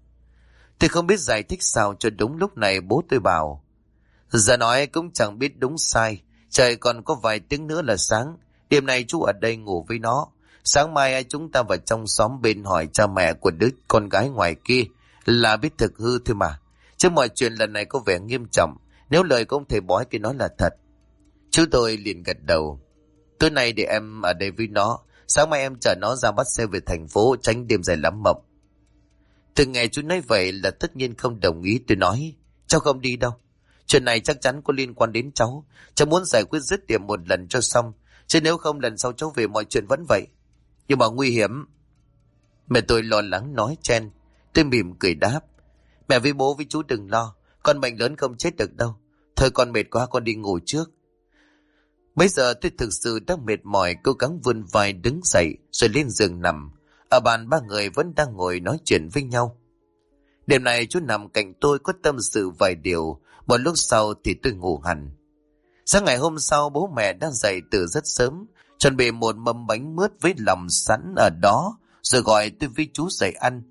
[SPEAKER 1] Tôi không biết giải thích sao cho đúng. Lúc này bố tôi bảo. Giờ nói cũng chẳng biết đúng sai. Trời còn có vài tiếng nữa là sáng. Đêm nay chú ở đây ngủ với nó. Sáng mai chúng ta vào trong xóm bên hỏi cha mẹ của đứa con gái ngoài kia là biết thực hư thôi mà. Chứ mọi chuyện lần này có vẻ nghiêm trọng. Nếu lời của ông thầy bói kia nói là thật. Chú tôi liền gật đầu. Tối nay để em ở đây với nó. Sáng mai em chở nó ra bắt xe về thành phố, tránh đêm dài lắm mộng. Từ ngày chú nói vậy là tất nhiên không đồng ý. Tôi nói cháu không đi đâu. Chuyện này chắc chắn có liên quan đến cháu. Cháu muốn giải quyết dứt điểm một lần cho xong. Chứ nếu không lần sau cháu về mọi chuyện vẫn vậy. Nhưng mà nguy hiểm. Mẹ tôi lo lắng nói chen. Tôi mỉm cười đáp. Mẹ với bố với chú đừng lo. Con bệnh lớn không chết được đâu. Thôi con mệt quá, con đi ngủ trước. Bây giờ tôi thực sự đã mệt mỏi, cố gắng vươn vai đứng dậy rồi lên giường nằm. Ở bàn ba người vẫn đang ngồi nói chuyện với nhau. Đêm nay chú nằm cạnh tôi có tâm sự vài điều. Một lúc sau thì tôi ngủ hẳn. Sáng ngày hôm sau bố mẹ đã dậy từ rất sớm, chuẩn bị một mâm bánh mướt với lòng sẵn ở đó, rồi gọi tôi với chú dậy ăn.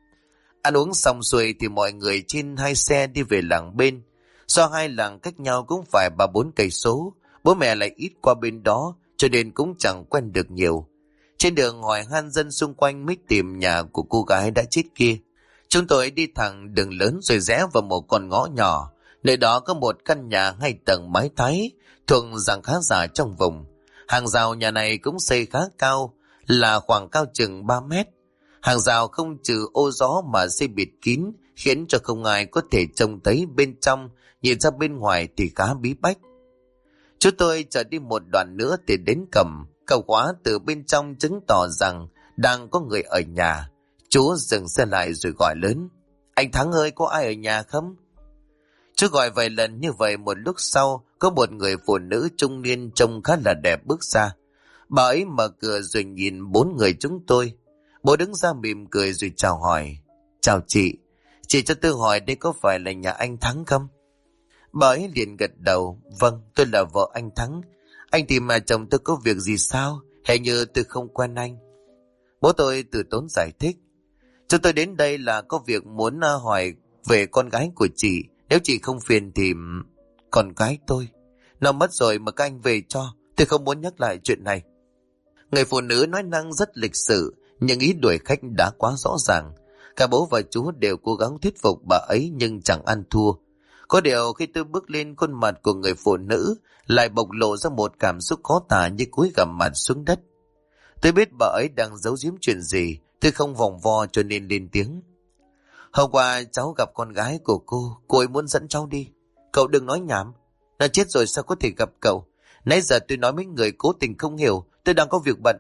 [SPEAKER 1] Ăn uống xong xuôi thì mọi người trên 2 xe đi về làng bên. Do 2 làng cách nhau cũng phải 3-4 cây số, bố mẹ lại ít qua bên đó, cho nên cũng chẳng quen được nhiều. Trên đường hỏi han dân xung quanh mới tìm nhà của cô gái đã chết kia. Chúng tôi đi thẳng đường lớn rồi rẽ vào một con ngõ nhỏ. Nơi đó có một căn nhà 2 tầng mái Thái, thuộc dạng khá giả trong vùng. Hàng rào nhà này cũng xây khá cao, là khoảng cao chừng 3 mét. Hàng rào không trừ ô gió mà xây bịt kín, khiến cho không ai có thể trông thấy bên trong, nhìn ra bên ngoài thì khá bí bách. Chúng tôi chờ đi một đoạn nữa thì đến cầm, cậu khóa từ bên trong chứng tỏ rằng đang có người ở nhà. Chú dừng xe lại rồi gọi lớn. Anh Thắng ơi, có ai ở nhà không? Chú gọi vài lần như vậy, một lúc sau có một người phụ nữ trung niên trông khá là đẹp bước ra. Bà ấy mở cửa rồi nhìn 4 người chúng tôi. Bố đứng ra mỉm cười rồi chào hỏi. Chào chị cho tôi hỏi đây có phải là nhà anh Thắng không? Bà ấy liền gật đầu. Vâng, tôi là vợ anh Thắng. Anh tìm mà chồng tôi có việc gì sao? Hình như tôi không quen anh. Bố tôi từ tốn giải thích. Chúng tôi đến đây là có việc muốn hỏi về con gái của chị. Nếu chị không phiền thì... Con gái tôi nó mất rồi mà các anh về cho. Tôi không muốn nhắc lại chuyện này. Người phụ nữ nói năng rất lịch sự, nhưng ý đuổi khách đã quá rõ ràng. Cả bố và chú đều cố gắng thuyết phục bà ấy nhưng chẳng ăn thua. Có điều khi tôi bước lên, khuôn mặt của người phụ nữ lại bộc lộ ra một cảm xúc khó tả như cúi gằm mặt xuống đất. Tôi biết bà ấy đang giấu giếm chuyện gì. Tôi không vòng vo cho nên lên tiếng. Hôm qua cháu gặp con gái của cô ấy muốn dẫn cháu đi. Cậu đừng nói nhảm. Nó chết rồi sao có thể gặp cậu? Nãy giờ tôi nói mấy người cố tình không hiểu. Tôi đang có việc bận.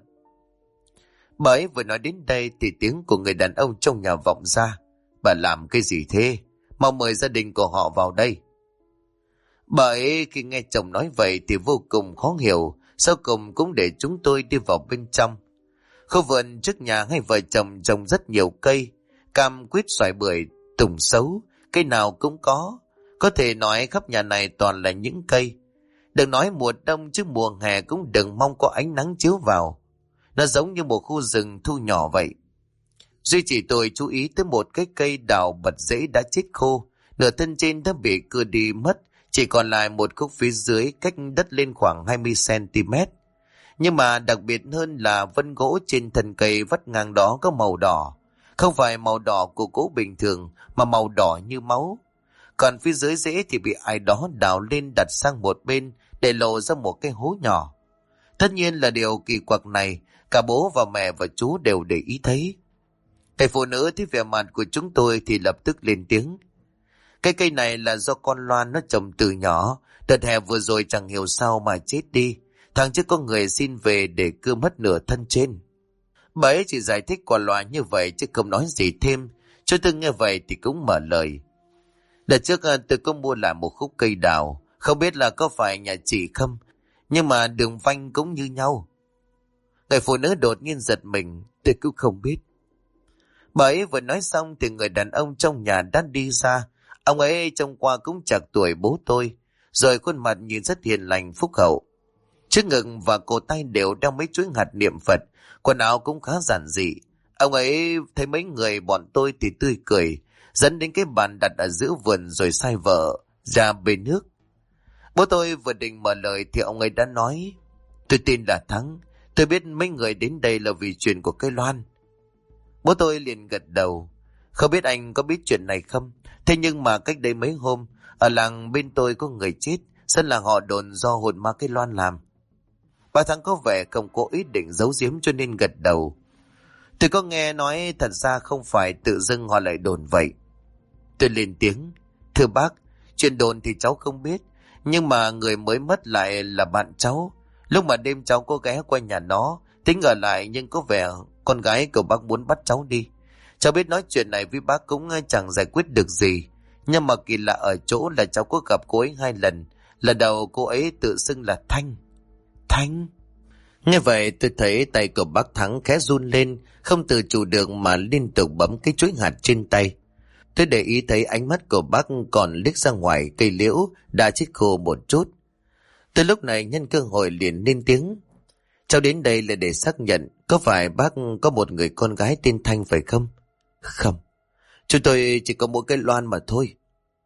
[SPEAKER 1] Bà ấy vừa nói đến đây thì tiếng của người đàn ông trong nhà vọng ra. Bà làm cái gì thế? Mau mời gia đình của họ vào đây. Bà ấy khi nghe chồng nói vậy thì vô cùng khó hiểu, sau cùng cũng để chúng tôi đi vào bên trong. Khu vườn trước nhà hai vợ chồng trồng rất nhiều cây, cam, quýt, xoài, bưởi, tùng, sấu, cây nào cũng có. Có thể nói khắp nhà này toàn là những cây. Đừng nói mùa đông chứ mùa hè cũng đừng mong có ánh nắng chiếu vào. Nó giống như một khu rừng thu nhỏ vậy. Duy chỉ tôi chú ý tới một cái cây đào bật rễ đã chết khô, nửa thân trên đã bị cưa đi mất, chỉ còn lại một khúc phía dưới cách đất lên khoảng 20 cm. Nhưng mà đặc biệt hơn là vân gỗ trên thân cây vắt ngang đó có màu đỏ. Không phải màu đỏ của gỗ bình thường mà màu đỏ như máu. Còn phía dưới rễ thì bị ai đó đào lên đặt sang một bên để lộ ra một cái hố nhỏ. Tất nhiên là điều kỳ quặc này cả bố và mẹ và chú đều để ý thấy. Thầy phụ nữ thấy vẻ mặt của chúng tôi thì lập tức lên tiếng. Cái cây này là do con Loan nó trồng từ nhỏ, đợt hè vừa rồi chẳng hiểu sao mà chết đi. Tháng trước có người xin về để cưa mất nửa thân trên. Bà ấy chỉ giải thích qua loa như vậy chứ không nói gì thêm. Chú Tư nghe vậy thì cũng mở lời. Đợt trước tôi có mua lại một khúc cây đào, không biết là có phải nhà chị không, nhưng mà đường vanh cũng như nhau. Người phụ nữ đột nhiên giật mình, tôi cũng không biết. Bà ấy vừa nói xong thì người đàn ông trong nhà đã đi ra. Ông ấy trông qua cũng chạc tuổi bố tôi, rồi khuôn mặt nhìn rất hiền lành phúc hậu. Trước ngực và cổ tay đều đeo mấy chuỗi hạt niệm Phật, quần áo cũng khá giản dị. Ông ấy thấy mấy người bọn tôi thì tươi cười, dẫn đến cái bàn đặt ở giữa vườn rồi sai vợ ra bê nước. Bố tôi vừa định mở lời thì ông ấy đã nói, tôi tin là Thắng, tôi biết mấy người đến đây là vì chuyện của cây Loan. Bố tôi liền gật đầu, không biết anh có biết chuyện này không, thế nhưng mà cách đây mấy hôm, ở làng bên tôi có người chết, dân làng họ đồn do hồn ma cây Loan làm. Bà Thắng có vẻ không có ý định giấu giếm cho nên gật đầu. Tôi có nghe nói thật ra không phải tự dưng họ lại đồn vậy. Tôi lên tiếng, thưa bác, chuyện đồn thì cháu không biết, nhưng mà người mới mất lại là bạn cháu. Lúc mà đêm cháu có ghé qua nhà nó, tính ở lại nhưng có vẻ con gái của bác muốn bắt cháu đi. Cháu biết nói chuyện này với bác cũng chẳng giải quyết được gì, nhưng mà kỳ lạ ở chỗ là cháu có gặp cô ấy 2 lần. Lần đầu cô ấy tự xưng là Thanh. Thanh? Nghe vậy tôi thấy tay của bác Thắng khẽ run lên, không tự chủ được mà liên tục bấm cái chuỗi hạt trên tay. Tôi để ý thấy ánh mắt của bác còn liếc ra ngoài cây liễu đã chết khô một chút. Từ lúc này nhân cơ hội liền lên tiếng. Cháu đến đây là để xác nhận có phải bác có một người con gái tên Thanh phải không? Không, chúng tôi chỉ có mỗi cây Loan mà thôi.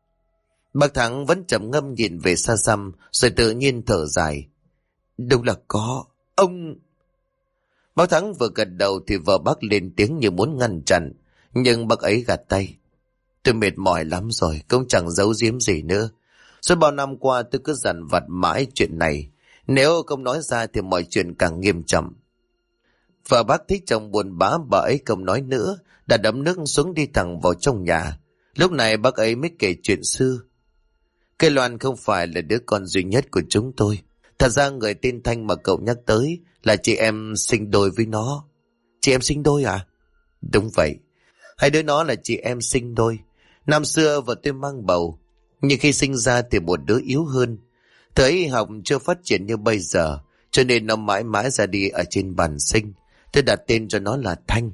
[SPEAKER 1] Bác Thắng vẫn trầm ngâm nhìn về xa xăm rồi tự nhiên thở dài. Đúng là có, ông... Bác Thắng vừa gật đầu thì vợ bác lên tiếng như muốn ngăn chặn, nhưng bác ấy gạt tay. Tôi mệt mỏi lắm rồi, cũng chẳng giấu giếm gì nữa. Suốt bao năm qua tôi cứ dằn vặt mãi chuyện này, nếu không nói ra thì mọi chuyện càng nghiêm trọng. Vợ bác thấy chồng buồn bã, bà ấy không nói nữa, đã đấm nước xuống đi thẳng vào trong nhà. Lúc này bác ấy mới kể chuyện xưa. Cây Loan không phải là đứa con duy nhất của chúng tôi. Thật ra người tên Thanh mà cậu nhắc tới là chị em sinh đôi với nó. Chị em sinh đôi à? Đúng vậy. Hai đứa nó là chị em sinh đôi. Năm xưa vợ tôi mang bầu, nhưng khi sinh ra thì một đứa yếu hơn. Thời y học chưa phát triển như bây giờ, cho nên nó mãi mãi ra đi ở trên bàn sinh. Tôi đặt tên cho nó là Thanh.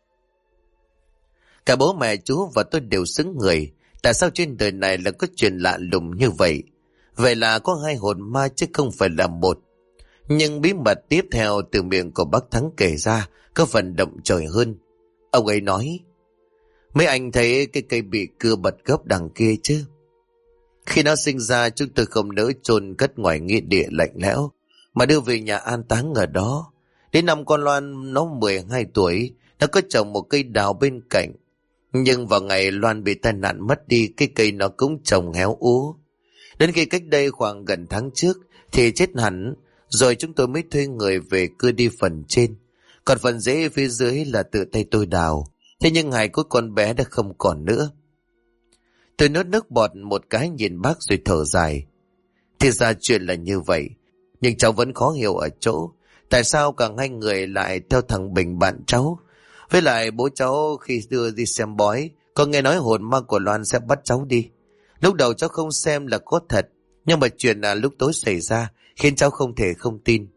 [SPEAKER 1] Cả bố mẹ chú và tôi đều xứng người. Tại sao trên đời này là có chuyện lạ lùng như vậy? Vậy là có 2 hồn ma chứ không phải là một. Nhưng bí mật tiếp theo từ miệng của bác Thắng kể ra có phần động trời hơn. Ông ấy nói, mấy anh thấy cái cây bị cưa bật gốc đằng kia chứ? Khi nó sinh ra chúng tôi không nỡ chôn cất ngoài nghĩa địa lạnh lẽo, mà đưa về nhà an táng ở đó. Đến năm con Loan nó 12 tuổi, nó có trồng một cây đào bên cạnh. Nhưng vào ngày Loan bị tai nạn mất đi, cái cây nó cũng trồng héo úa. Đến khi cách đây khoảng gần tháng trước thì chết hẳn, rồi chúng tôi mới thuê người về cưa đi phần trên. Còn phần rễ phía dưới là tự tay tôi đào. Thế nhưng hài cốt con bé đã không còn nữa. Tôi nuốt nước bọt một cái nhìn bác rồi thở dài. Thì ra chuyện là như vậy, nhưng cháu vẫn khó hiểu ở chỗ tại sao cả 2 người lại theo thằng Bình bạn cháu. Với lại bố cháu khi đưa đi xem bói có nghe nói hồn ma của Loan sẽ bắt cháu đi. Lúc đầu cháu không xem là có thật, Nhưng mà chuyện lúc tối xảy ra khiến cháu không thể không tin.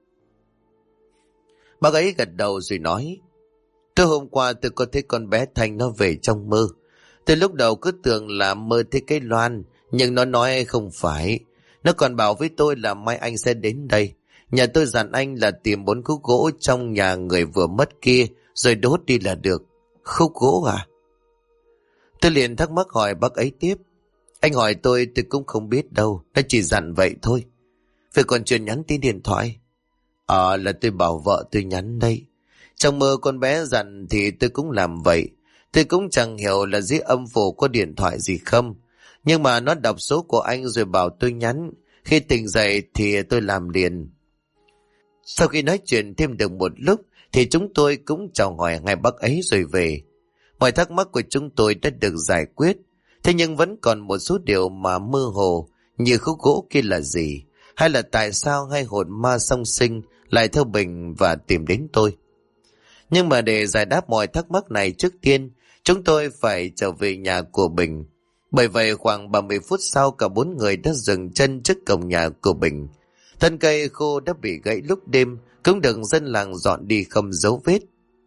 [SPEAKER 1] Bác ấy gật đầu rồi nói, tối hôm qua tôi có thấy con bé Thanh nó về trong mơ. Từ lúc đầu cứ tưởng là mơ thấy cái loan, nhưng nó nói không phải. Nó còn bảo với tôi là mai anh sẽ đến đây. Nhà tôi dặn anh là tìm 4 khúc gỗ trong nhà người vừa mất kia, rồi đốt đi là được. Khúc gỗ à? Tôi liền thắc mắc hỏi bác ấy tiếp. Anh hỏi tôi cũng không biết đâu, nó chỉ dặn vậy thôi. Vậy còn chuyện nhắn tin điện thoại? Là tôi bảo vợ tôi nhắn đây. Trong mơ con bé dặn thì tôi cũng làm vậy. Tôi cũng chẳng hiểu là dưới âm phủ có điện thoại gì không. Nhưng mà nó đọc số của anh rồi bảo tôi nhắn. Khi tỉnh dậy thì tôi làm liền. Sau khi nói chuyện thêm được một lúc thì chúng tôi cũng chào hỏi ngay bác ấy rồi về. Mọi thắc mắc của chúng tôi đã được giải quyết. Thế nhưng vẫn còn một số điều mà mơ hồ, như khúc gỗ kia là gì, hay là tại sao hai hồn ma song sinh lại theo Bình và tìm đến tôi. Nhưng mà để giải đáp mọi thắc mắc này, trước tiên chúng tôi phải trở về nhà của Bình. Bởi vậy khoảng 30 phút sau, cả 4 người đã dừng chân trước cổng nhà của Bình. Thân cây khô đã bị gãy lúc đêm cũng được dân làng dọn đi không dấu vết.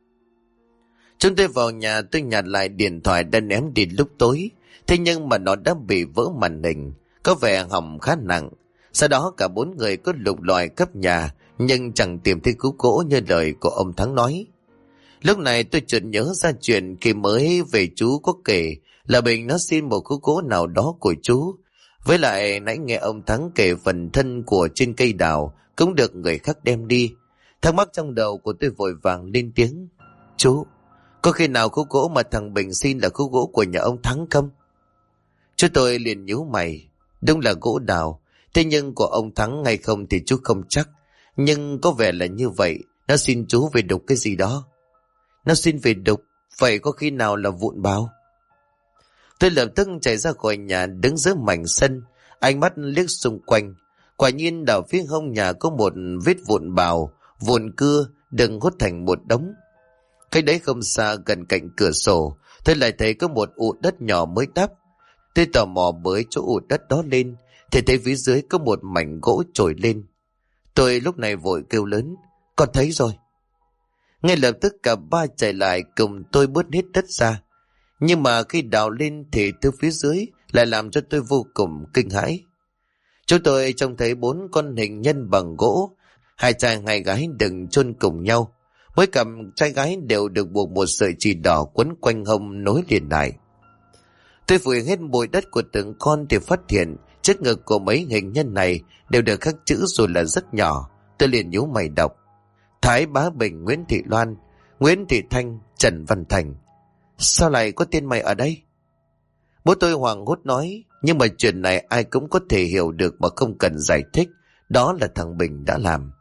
[SPEAKER 1] Chúng tôi vào nhà, tôi nhặt lại điện thoại đã ném đi lúc tối. Thế nhưng mà nó đã bị vỡ màn hình, có vẻ hỏng khá nặng. Sau đó cả 4 người có lục lọi khắp nhà, nhưng chẳng tìm thấy khúc gỗ như lời của ông Thắng nói. Lúc này tôi chợt nhớ ra chuyện khi mới về chú có kể là Bình nó xin một khúc gỗ nào đó của chú. Với lại nãy nghe ông Thắng kể phần thân của trên cây đào cũng được người khác đem đi. Thắc mắc trong đầu của tôi vội vàng lên tiếng. Chú, có khi nào khúc gỗ mà thằng Bình xin là khúc gỗ của nhà ông Thắng không? Chú tôi liền nhíu mày. Đúng là gỗ đào, thế nhưng của ông Thắng hay không thì chú không chắc. Nhưng có vẻ là như vậy. Nó xin chú về đục cái gì đó. Nó xin về đục, vậy có khi nào là vụn bào? Tôi lập tức chạy ra khỏi nhà, đứng giữa mảnh sân, ánh mắt liếc xung quanh. Quả nhiên đào phía hông nhà có một vết vụn bào, vụn cưa đừng hút thành một đống. Cái đấy không xa, gần cạnh cửa sổ, tôi lại thấy có một ụ đất nhỏ mới đắp. Tôi tò mò bới chỗ ụ đất đó lên, thì thấy phía dưới có một mảnh gỗ trồi lên. Tôi lúc này vội kêu lớn, con thấy rồi. Ngay lập tức cả ba chạy lại cùng tôi bớt hết đất ra. Nhưng mà khi đào lên thì từ phía dưới lại làm cho tôi vô cùng kinh hãi. Chúng tôi trông thấy 4 con hình nhân bằng gỗ, 2 trai 2 gái đừng chôn cùng nhau. Mỗi cặp trai gái đều được buộc một sợi chỉ đỏ quấn quanh hông nối liền lại. Tôi phủi hết bụi đất của từng con thì phát hiện trước ngực của mấy hình nhân này đều được khắc chữ rồi là rất nhỏ. Tôi liền nhíu mày đọc: Thái Bá Bình, Nguyễn Thị Loan, Nguyễn Thị Thanh, Trần Văn Thành. Sao lại có tên mày ở đây? Bố tôi hoảng hốt nói, nhưng mà chuyện này ai cũng có thể hiểu được mà không cần giải thích. Đó là thằng Bình đã làm.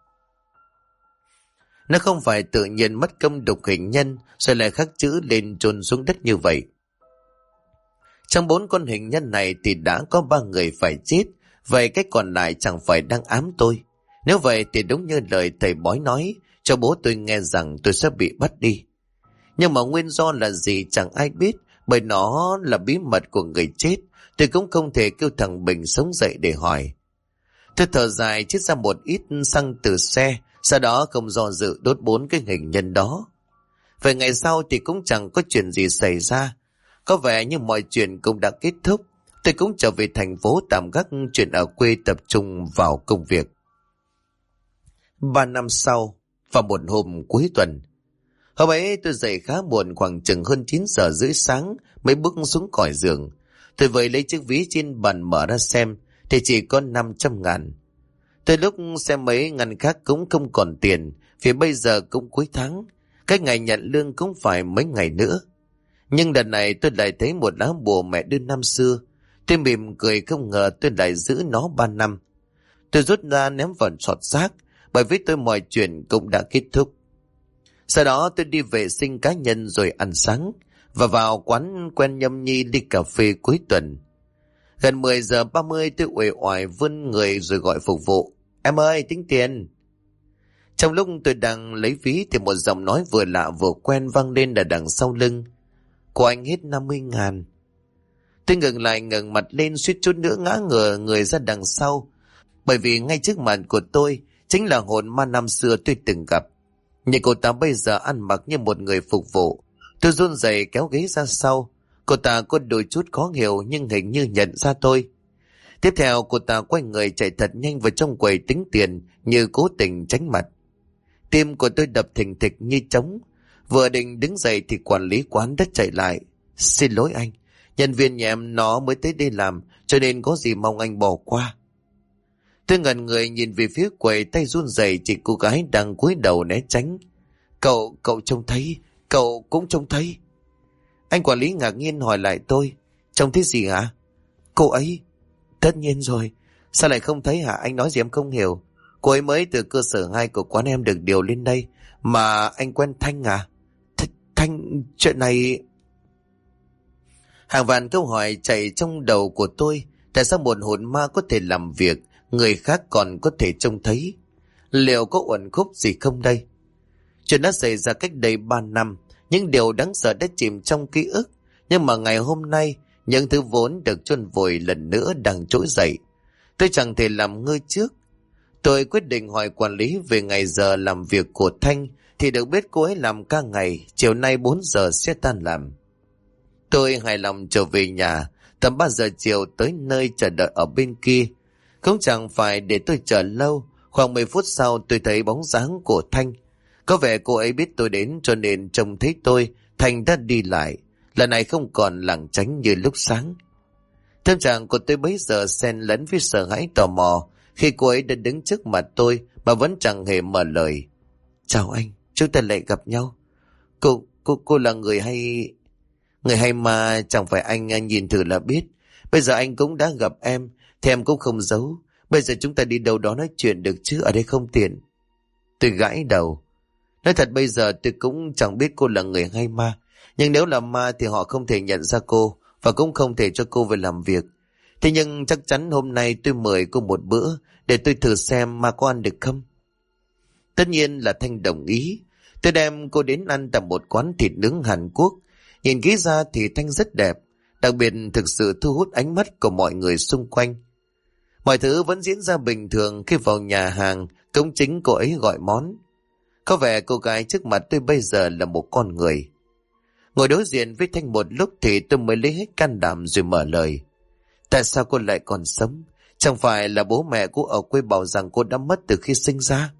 [SPEAKER 1] Nó không phải tự nhiên mất công đục hình nhân rồi lại khắc chữ lên chôn xuống đất như vậy. Trong 4 con hình nhân này thì đã có 3 người phải chết, vậy cách còn lại chẳng phải đang ám tôi. Nếu vậy thì đúng như lời thầy bói nói cho bố tôi nghe rằng tôi sẽ bị bắt đi. Nhưng mà nguyên do là gì chẳng ai biết, bởi nó là bí mật của người chết. Tôi cũng không thể kêu thằng Bình sống dậy để hỏi. Tôi thở dài chiết ra một ít xăng từ xe, sau đó không do dự đốt 4 cái hình nhân đó. Về ngày sau thì cũng chẳng có chuyện gì xảy ra. Có vẻ như mọi chuyện cũng đã kết thúc. Tôi cũng trở về thành phố tạm gác chuyện ở quê, tập trung vào công việc. 3 năm sau, vào một hôm cuối tuần. Hôm ấy tôi dậy khá muộn, khoảng chừng hơn 9 giờ rưỡi sáng mới bước xuống khỏi giường. Tôi vội lấy chiếc ví trên bàn mở ra xem thì chỉ có 500.000. Tới lúc xem mấy ngân khác cũng không còn tiền, vì bây giờ cũng cuối tháng, cái ngày nhận lương cũng phải mấy ngày nữa. Nhưng lần này tôi lại thấy một lá bùa mẹ đưa năm xưa. Tôi mỉm cười, không ngờ tôi lại giữ nó 3 năm. Tôi rút ra ném vào sọt rác, bởi vì tôi mọi chuyện cũng đã kết thúc. Sau đó tôi đi vệ sinh cá nhân rồi ăn sáng, và vào quán quen nhâm nhi đi cà phê cuối tuần. Gần 10 giờ 30 tôi uể oải vươn người rồi gọi phục vụ. Em ơi, tính tiền. Trong lúc tôi đang lấy ví thì một giọng nói vừa lạ vừa quen vang lên ở đằng sau lưng. Của anh hết 50.000. Tôi ngừng lại, ngẩng mặt lên suýt chút nữa ngã ngửa người ra đằng sau. Bởi vì ngay trước mặt của tôi chính là hồn ma năm xưa tôi từng gặp. Nhưng cô ta bây giờ ăn mặc như một người phục vụ. Tôi run rẩy kéo ghế ra sau. Cô ta có đôi chút khó hiểu nhưng hình như nhận ra tôi. Tiếp theo cô ta quay người chạy thật nhanh vào trong quầy tính tiền như cố tình tránh mặt. Tim của tôi đập thình thịch như trống. Vừa định đứng dậy thì quản lý quán đã chạy lại. Xin lỗi anh, nhân viên nhà em nó mới tới đây làm, cho nên có gì mong anh bỏ qua. Tôi ngẩn người nhìn về phía quầy, tay run rẩy chỉ cô gái đang cúi đầu né tránh. Cậu trông thấy, cậu cũng trông thấy. Anh quản lý ngạc nhiên hỏi lại tôi, trông thấy gì hả? Cô ấy. Tất nhiên rồi, sao lại không thấy hả? Anh nói gì em không hiểu. Cô ấy mới từ cơ sở 2 của quán em được điều lên đây. Mà anh quen Thanh à? Thanh, chuyện này... Hàng vạn câu hỏi chạy trong đầu của tôi. Tại sao một hồn ma có thể làm việc người khác còn có thể trông thấy? Liệu có uẩn khúc gì không đây? Chuyện đã xảy ra cách đây 3 năm. Những điều đáng sợ đã chìm trong ký ức. Nhưng mà ngày hôm nay, những thứ vốn được chôn vùi lần nữa đang trỗi dậy. Tôi chẳng thể làm ngơ trước. Tôi quyết định hỏi quản lý về ngày giờ làm việc của Thanh, thì được biết cô ấy làm ca ngày, chiều nay 4 giờ sẽ tan làm. Tôi hài lòng trở về nhà, tầm 3 giờ chiều tới nơi chờ đợi ở bên kia. Không chẳng phải để tôi chờ lâu, khoảng 10 phút sau tôi thấy bóng dáng của Thanh. Có vẻ cô ấy biết tôi đến cho nên trông thấy tôi, Thanh đã đi lại. Lần này không còn lảng tránh như lúc sáng. Tâm trạng của tôi bấy giờ xen lẫn với sợ hãi tò mò khi cô ấy đã đứng trước mặt tôi mà vẫn chẳng hề mở lời. Chào anh, chúng ta lại gặp nhau. Cô là người hay... Người hay mà chẳng phải anh nhìn thử là biết. Bây giờ anh cũng đã gặp em, thì em cũng không giấu. Bây giờ chúng ta đi đâu đó nói chuyện được chứ, ở đây không tiện. Tôi gãi đầu. Nói thật bây giờ tôi cũng chẳng biết cô là người hay ma. Nhưng nếu là ma thì họ không thể nhận ra cô, và cũng không thể cho cô về làm việc. Thế nhưng chắc chắn hôm nay tôi mời cô một bữa để tôi thử xem ma có ăn được không. Tất nhiên là Thanh đồng ý. Tôi đem cô đến ăn tại một quán thịt nướng Hàn Quốc. Nhìn kỹ ra thì Thanh rất đẹp, đặc biệt thực sự thu hút ánh mắt của mọi người xung quanh. Mọi thứ vẫn diễn ra bình thường khi vào nhà hàng, cổng chính cô ấy gọi món. Có vẻ cô gái trước mặt tôi bây giờ là một con người. Ngồi đối diện với Thanh một lúc thì tôi mới lấy hết can đảm rồi mở lời. Tại sao cô lại còn sống? Chẳng phải là bố mẹ cô ở quê bảo rằng cô đã mất từ khi sinh ra?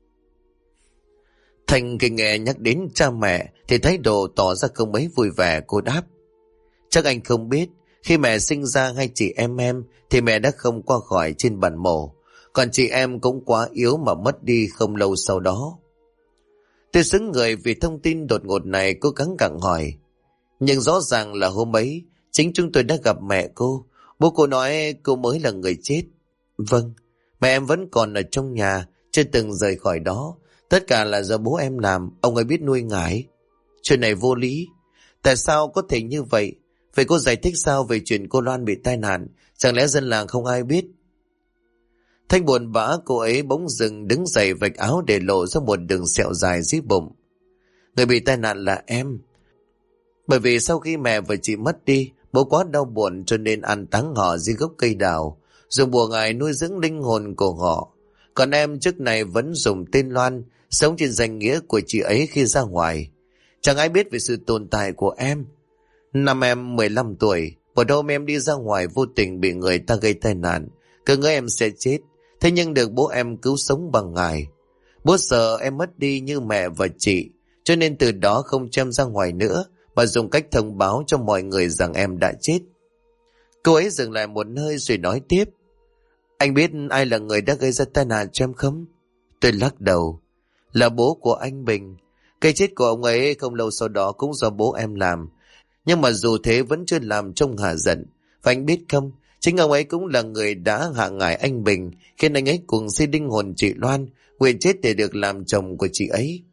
[SPEAKER 1] Thanh khi nghe nhắc đến cha mẹ thì thái độ tỏ ra không mấy vui vẻ. Cô đáp, chắc anh không biết, khi mẹ sinh ra hai chị em thì mẹ đã không qua khỏi trên bàn mổ, còn chị em cũng quá yếu mà mất đi không lâu sau đó. Tôi sững người vì thông tin đột ngột này, cố gắng gặng hỏi. Nhưng rõ ràng là hôm ấy chính chúng tôi đã gặp mẹ cô. Bố cô nói cô mới là người chết. Vâng, mẹ em vẫn còn ở trong nhà, chưa từng rời khỏi đó. Tất cả là do bố em làm, ông ấy biết nuôi ngải. Chuyện này vô lý. Tại sao có thể như vậy? Vậy cô giải thích sao về chuyện cô Loan bị tai nạn? Chẳng lẽ dân làng không ai biết? Thanh buồn bã, cô ấy bỗng dừng đứng dậy vạch áo để lộ ra một đường sẹo dài dưới bụng. Người bị tai nạn là em. Bởi vì sau khi mẹ và chị mất đi, bố quá đau buồn cho nên ăn táng họ dưới gốc cây đào, dùng bùa ngải nuôi dưỡng linh hồn của họ. Còn em trước này vẫn dùng tên Loan, sống trên danh nghĩa của chị ấy khi ra ngoài. Chẳng ai biết về sự tồn tại của em. Năm em 15 tuổi, một hôm em đi ra ngoài vô tình bị người ta gây tai nạn. Cứ ngỡ em sẽ chết, thế nhưng được bố em cứu sống bằng ngải. Bố sợ em mất đi như mẹ và chị, cho nên từ đó không cho em ra ngoài nữa, mà dùng cách thông báo cho mọi người rằng em đã chết. Cô ấy dừng lại một hơi rồi nói tiếp. Anh biết ai là người đã gây ra tai nạn cho em không? Tôi lắc đầu. Là bố của anh Bình. Cái chết của ông ấy không lâu sau đó cũng do bố em làm. Nhưng mà dù thế vẫn chưa làm trông hả giận. Và anh biết không, chính ông ấy cũng là người đã hạ ngải anh Bình, khiến anh ấy cùng xây linh hồn chị Loan, nguyện chết để được làm chồng của chị ấy.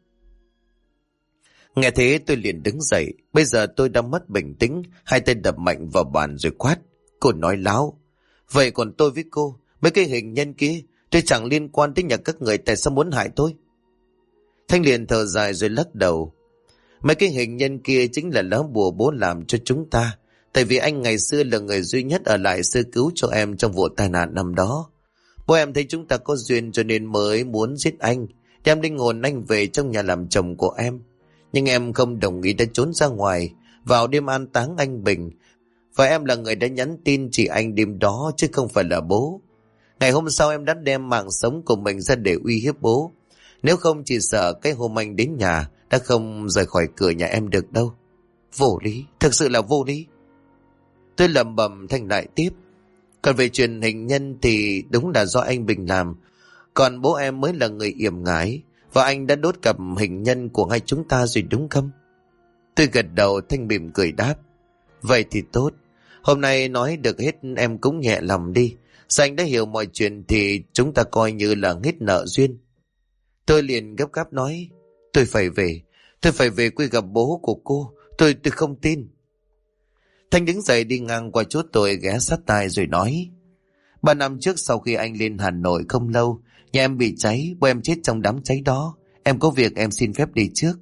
[SPEAKER 1] Nghe thế tôi liền đứng dậy. Bây giờ tôi đã mất bình tĩnh, hai tay đập mạnh vào bàn rồi quát. Cô nói láo. Vậy còn tôi với cô, mấy cái hình nhân kia, tôi chẳng liên quan đến nhà các người, tại sao muốn hại tôi? Thanh liền thở dài rồi lắc đầu. Mấy cái hình nhân kia chính là lá bùa bố làm cho chúng ta. Tại vì anh ngày xưa là người duy nhất ở lại sơ cứu cho em trong vụ tai nạn năm đó. Bố em thấy chúng ta có duyên cho nên mới muốn giết anh, đem linh hồn anh về trong nhà làm chồng của em. Nhưng em không đồng ý, đã trốn ra ngoài vào đêm an táng anh Bình. Và em là người đã nhắn tin chỉ anh đêm đó chứ không phải là bố. Ngày hôm sau em đã đem mạng sống của mình ra để uy hiếp bố. Nếu không chỉ sợ cái hôm anh đến nhà đã không rời khỏi cửa nhà em được đâu. Vô lý, thực sự là vô lý. Tôi lẩm bẩm. Thanh lại tiếp: còn về chuyện hình nhân thì đúng là do anh Bình làm. Còn bố em mới là người yểm ngái, và anh đã đốt cặp hình nhân của hai chúng ta rồi đúng không? Tôi gật đầu. Thanh mỉm cười đáp: vậy thì tốt. Hôm nay nói được hết em cũng nhẹ lòng đi. Sao anh đã hiểu mọi chuyện thì chúng ta coi như là hết nợ duyên. Tôi liền gấp gáp nói: tôi phải về. Tôi phải về quê gặp bố của cô. Tôi không tin. Thanh đứng dậy đi ngang qua chỗ tôi, ghé sát tai rồi nói: 3 năm trước sau khi anh lên Hà Nội không lâu, nhà em bị cháy, bố em chết trong đám cháy đó. Em có việc em xin phép đi trước.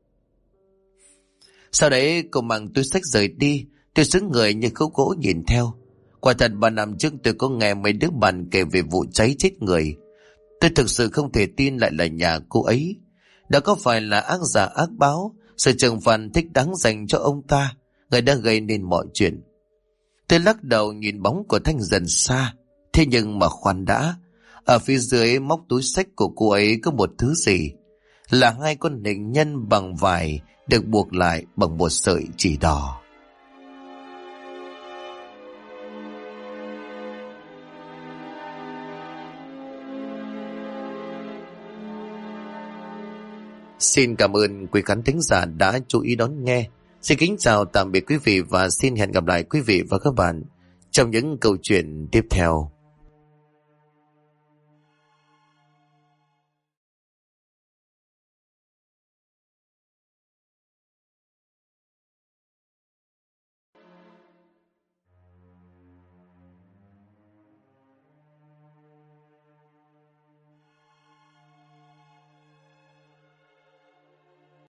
[SPEAKER 1] Sau đấy cô mang túi xách rời đi. Tôi sững người như khúc gỗ nhìn theo. Quả thật 3 năm trước tôi có nghe mấy đứa bạn kể về vụ cháy chết người. Tôi thực sự không thể tin lại là nhà cô ấy. Đó có phải là ác giả ác báo, sự trừng phạt thích đáng dành cho ông ta, người đã gây nên mọi chuyện. Tôi lắc đầu nhìn bóng của Thanh dần xa. Thế nhưng mà khoan đã, ở phía dưới móc túi xách của cô ấy có một thứ gì, là 2 con hình nhân bằng vải được buộc lại bằng một sợi chỉ đỏ. Xin cảm ơn quý khán thính giả đã chú ý đón nghe. Xin kính chào tạm biệt quý vị và xin hẹn gặp lại quý vị và các bạn trong những câu chuyện tiếp theo.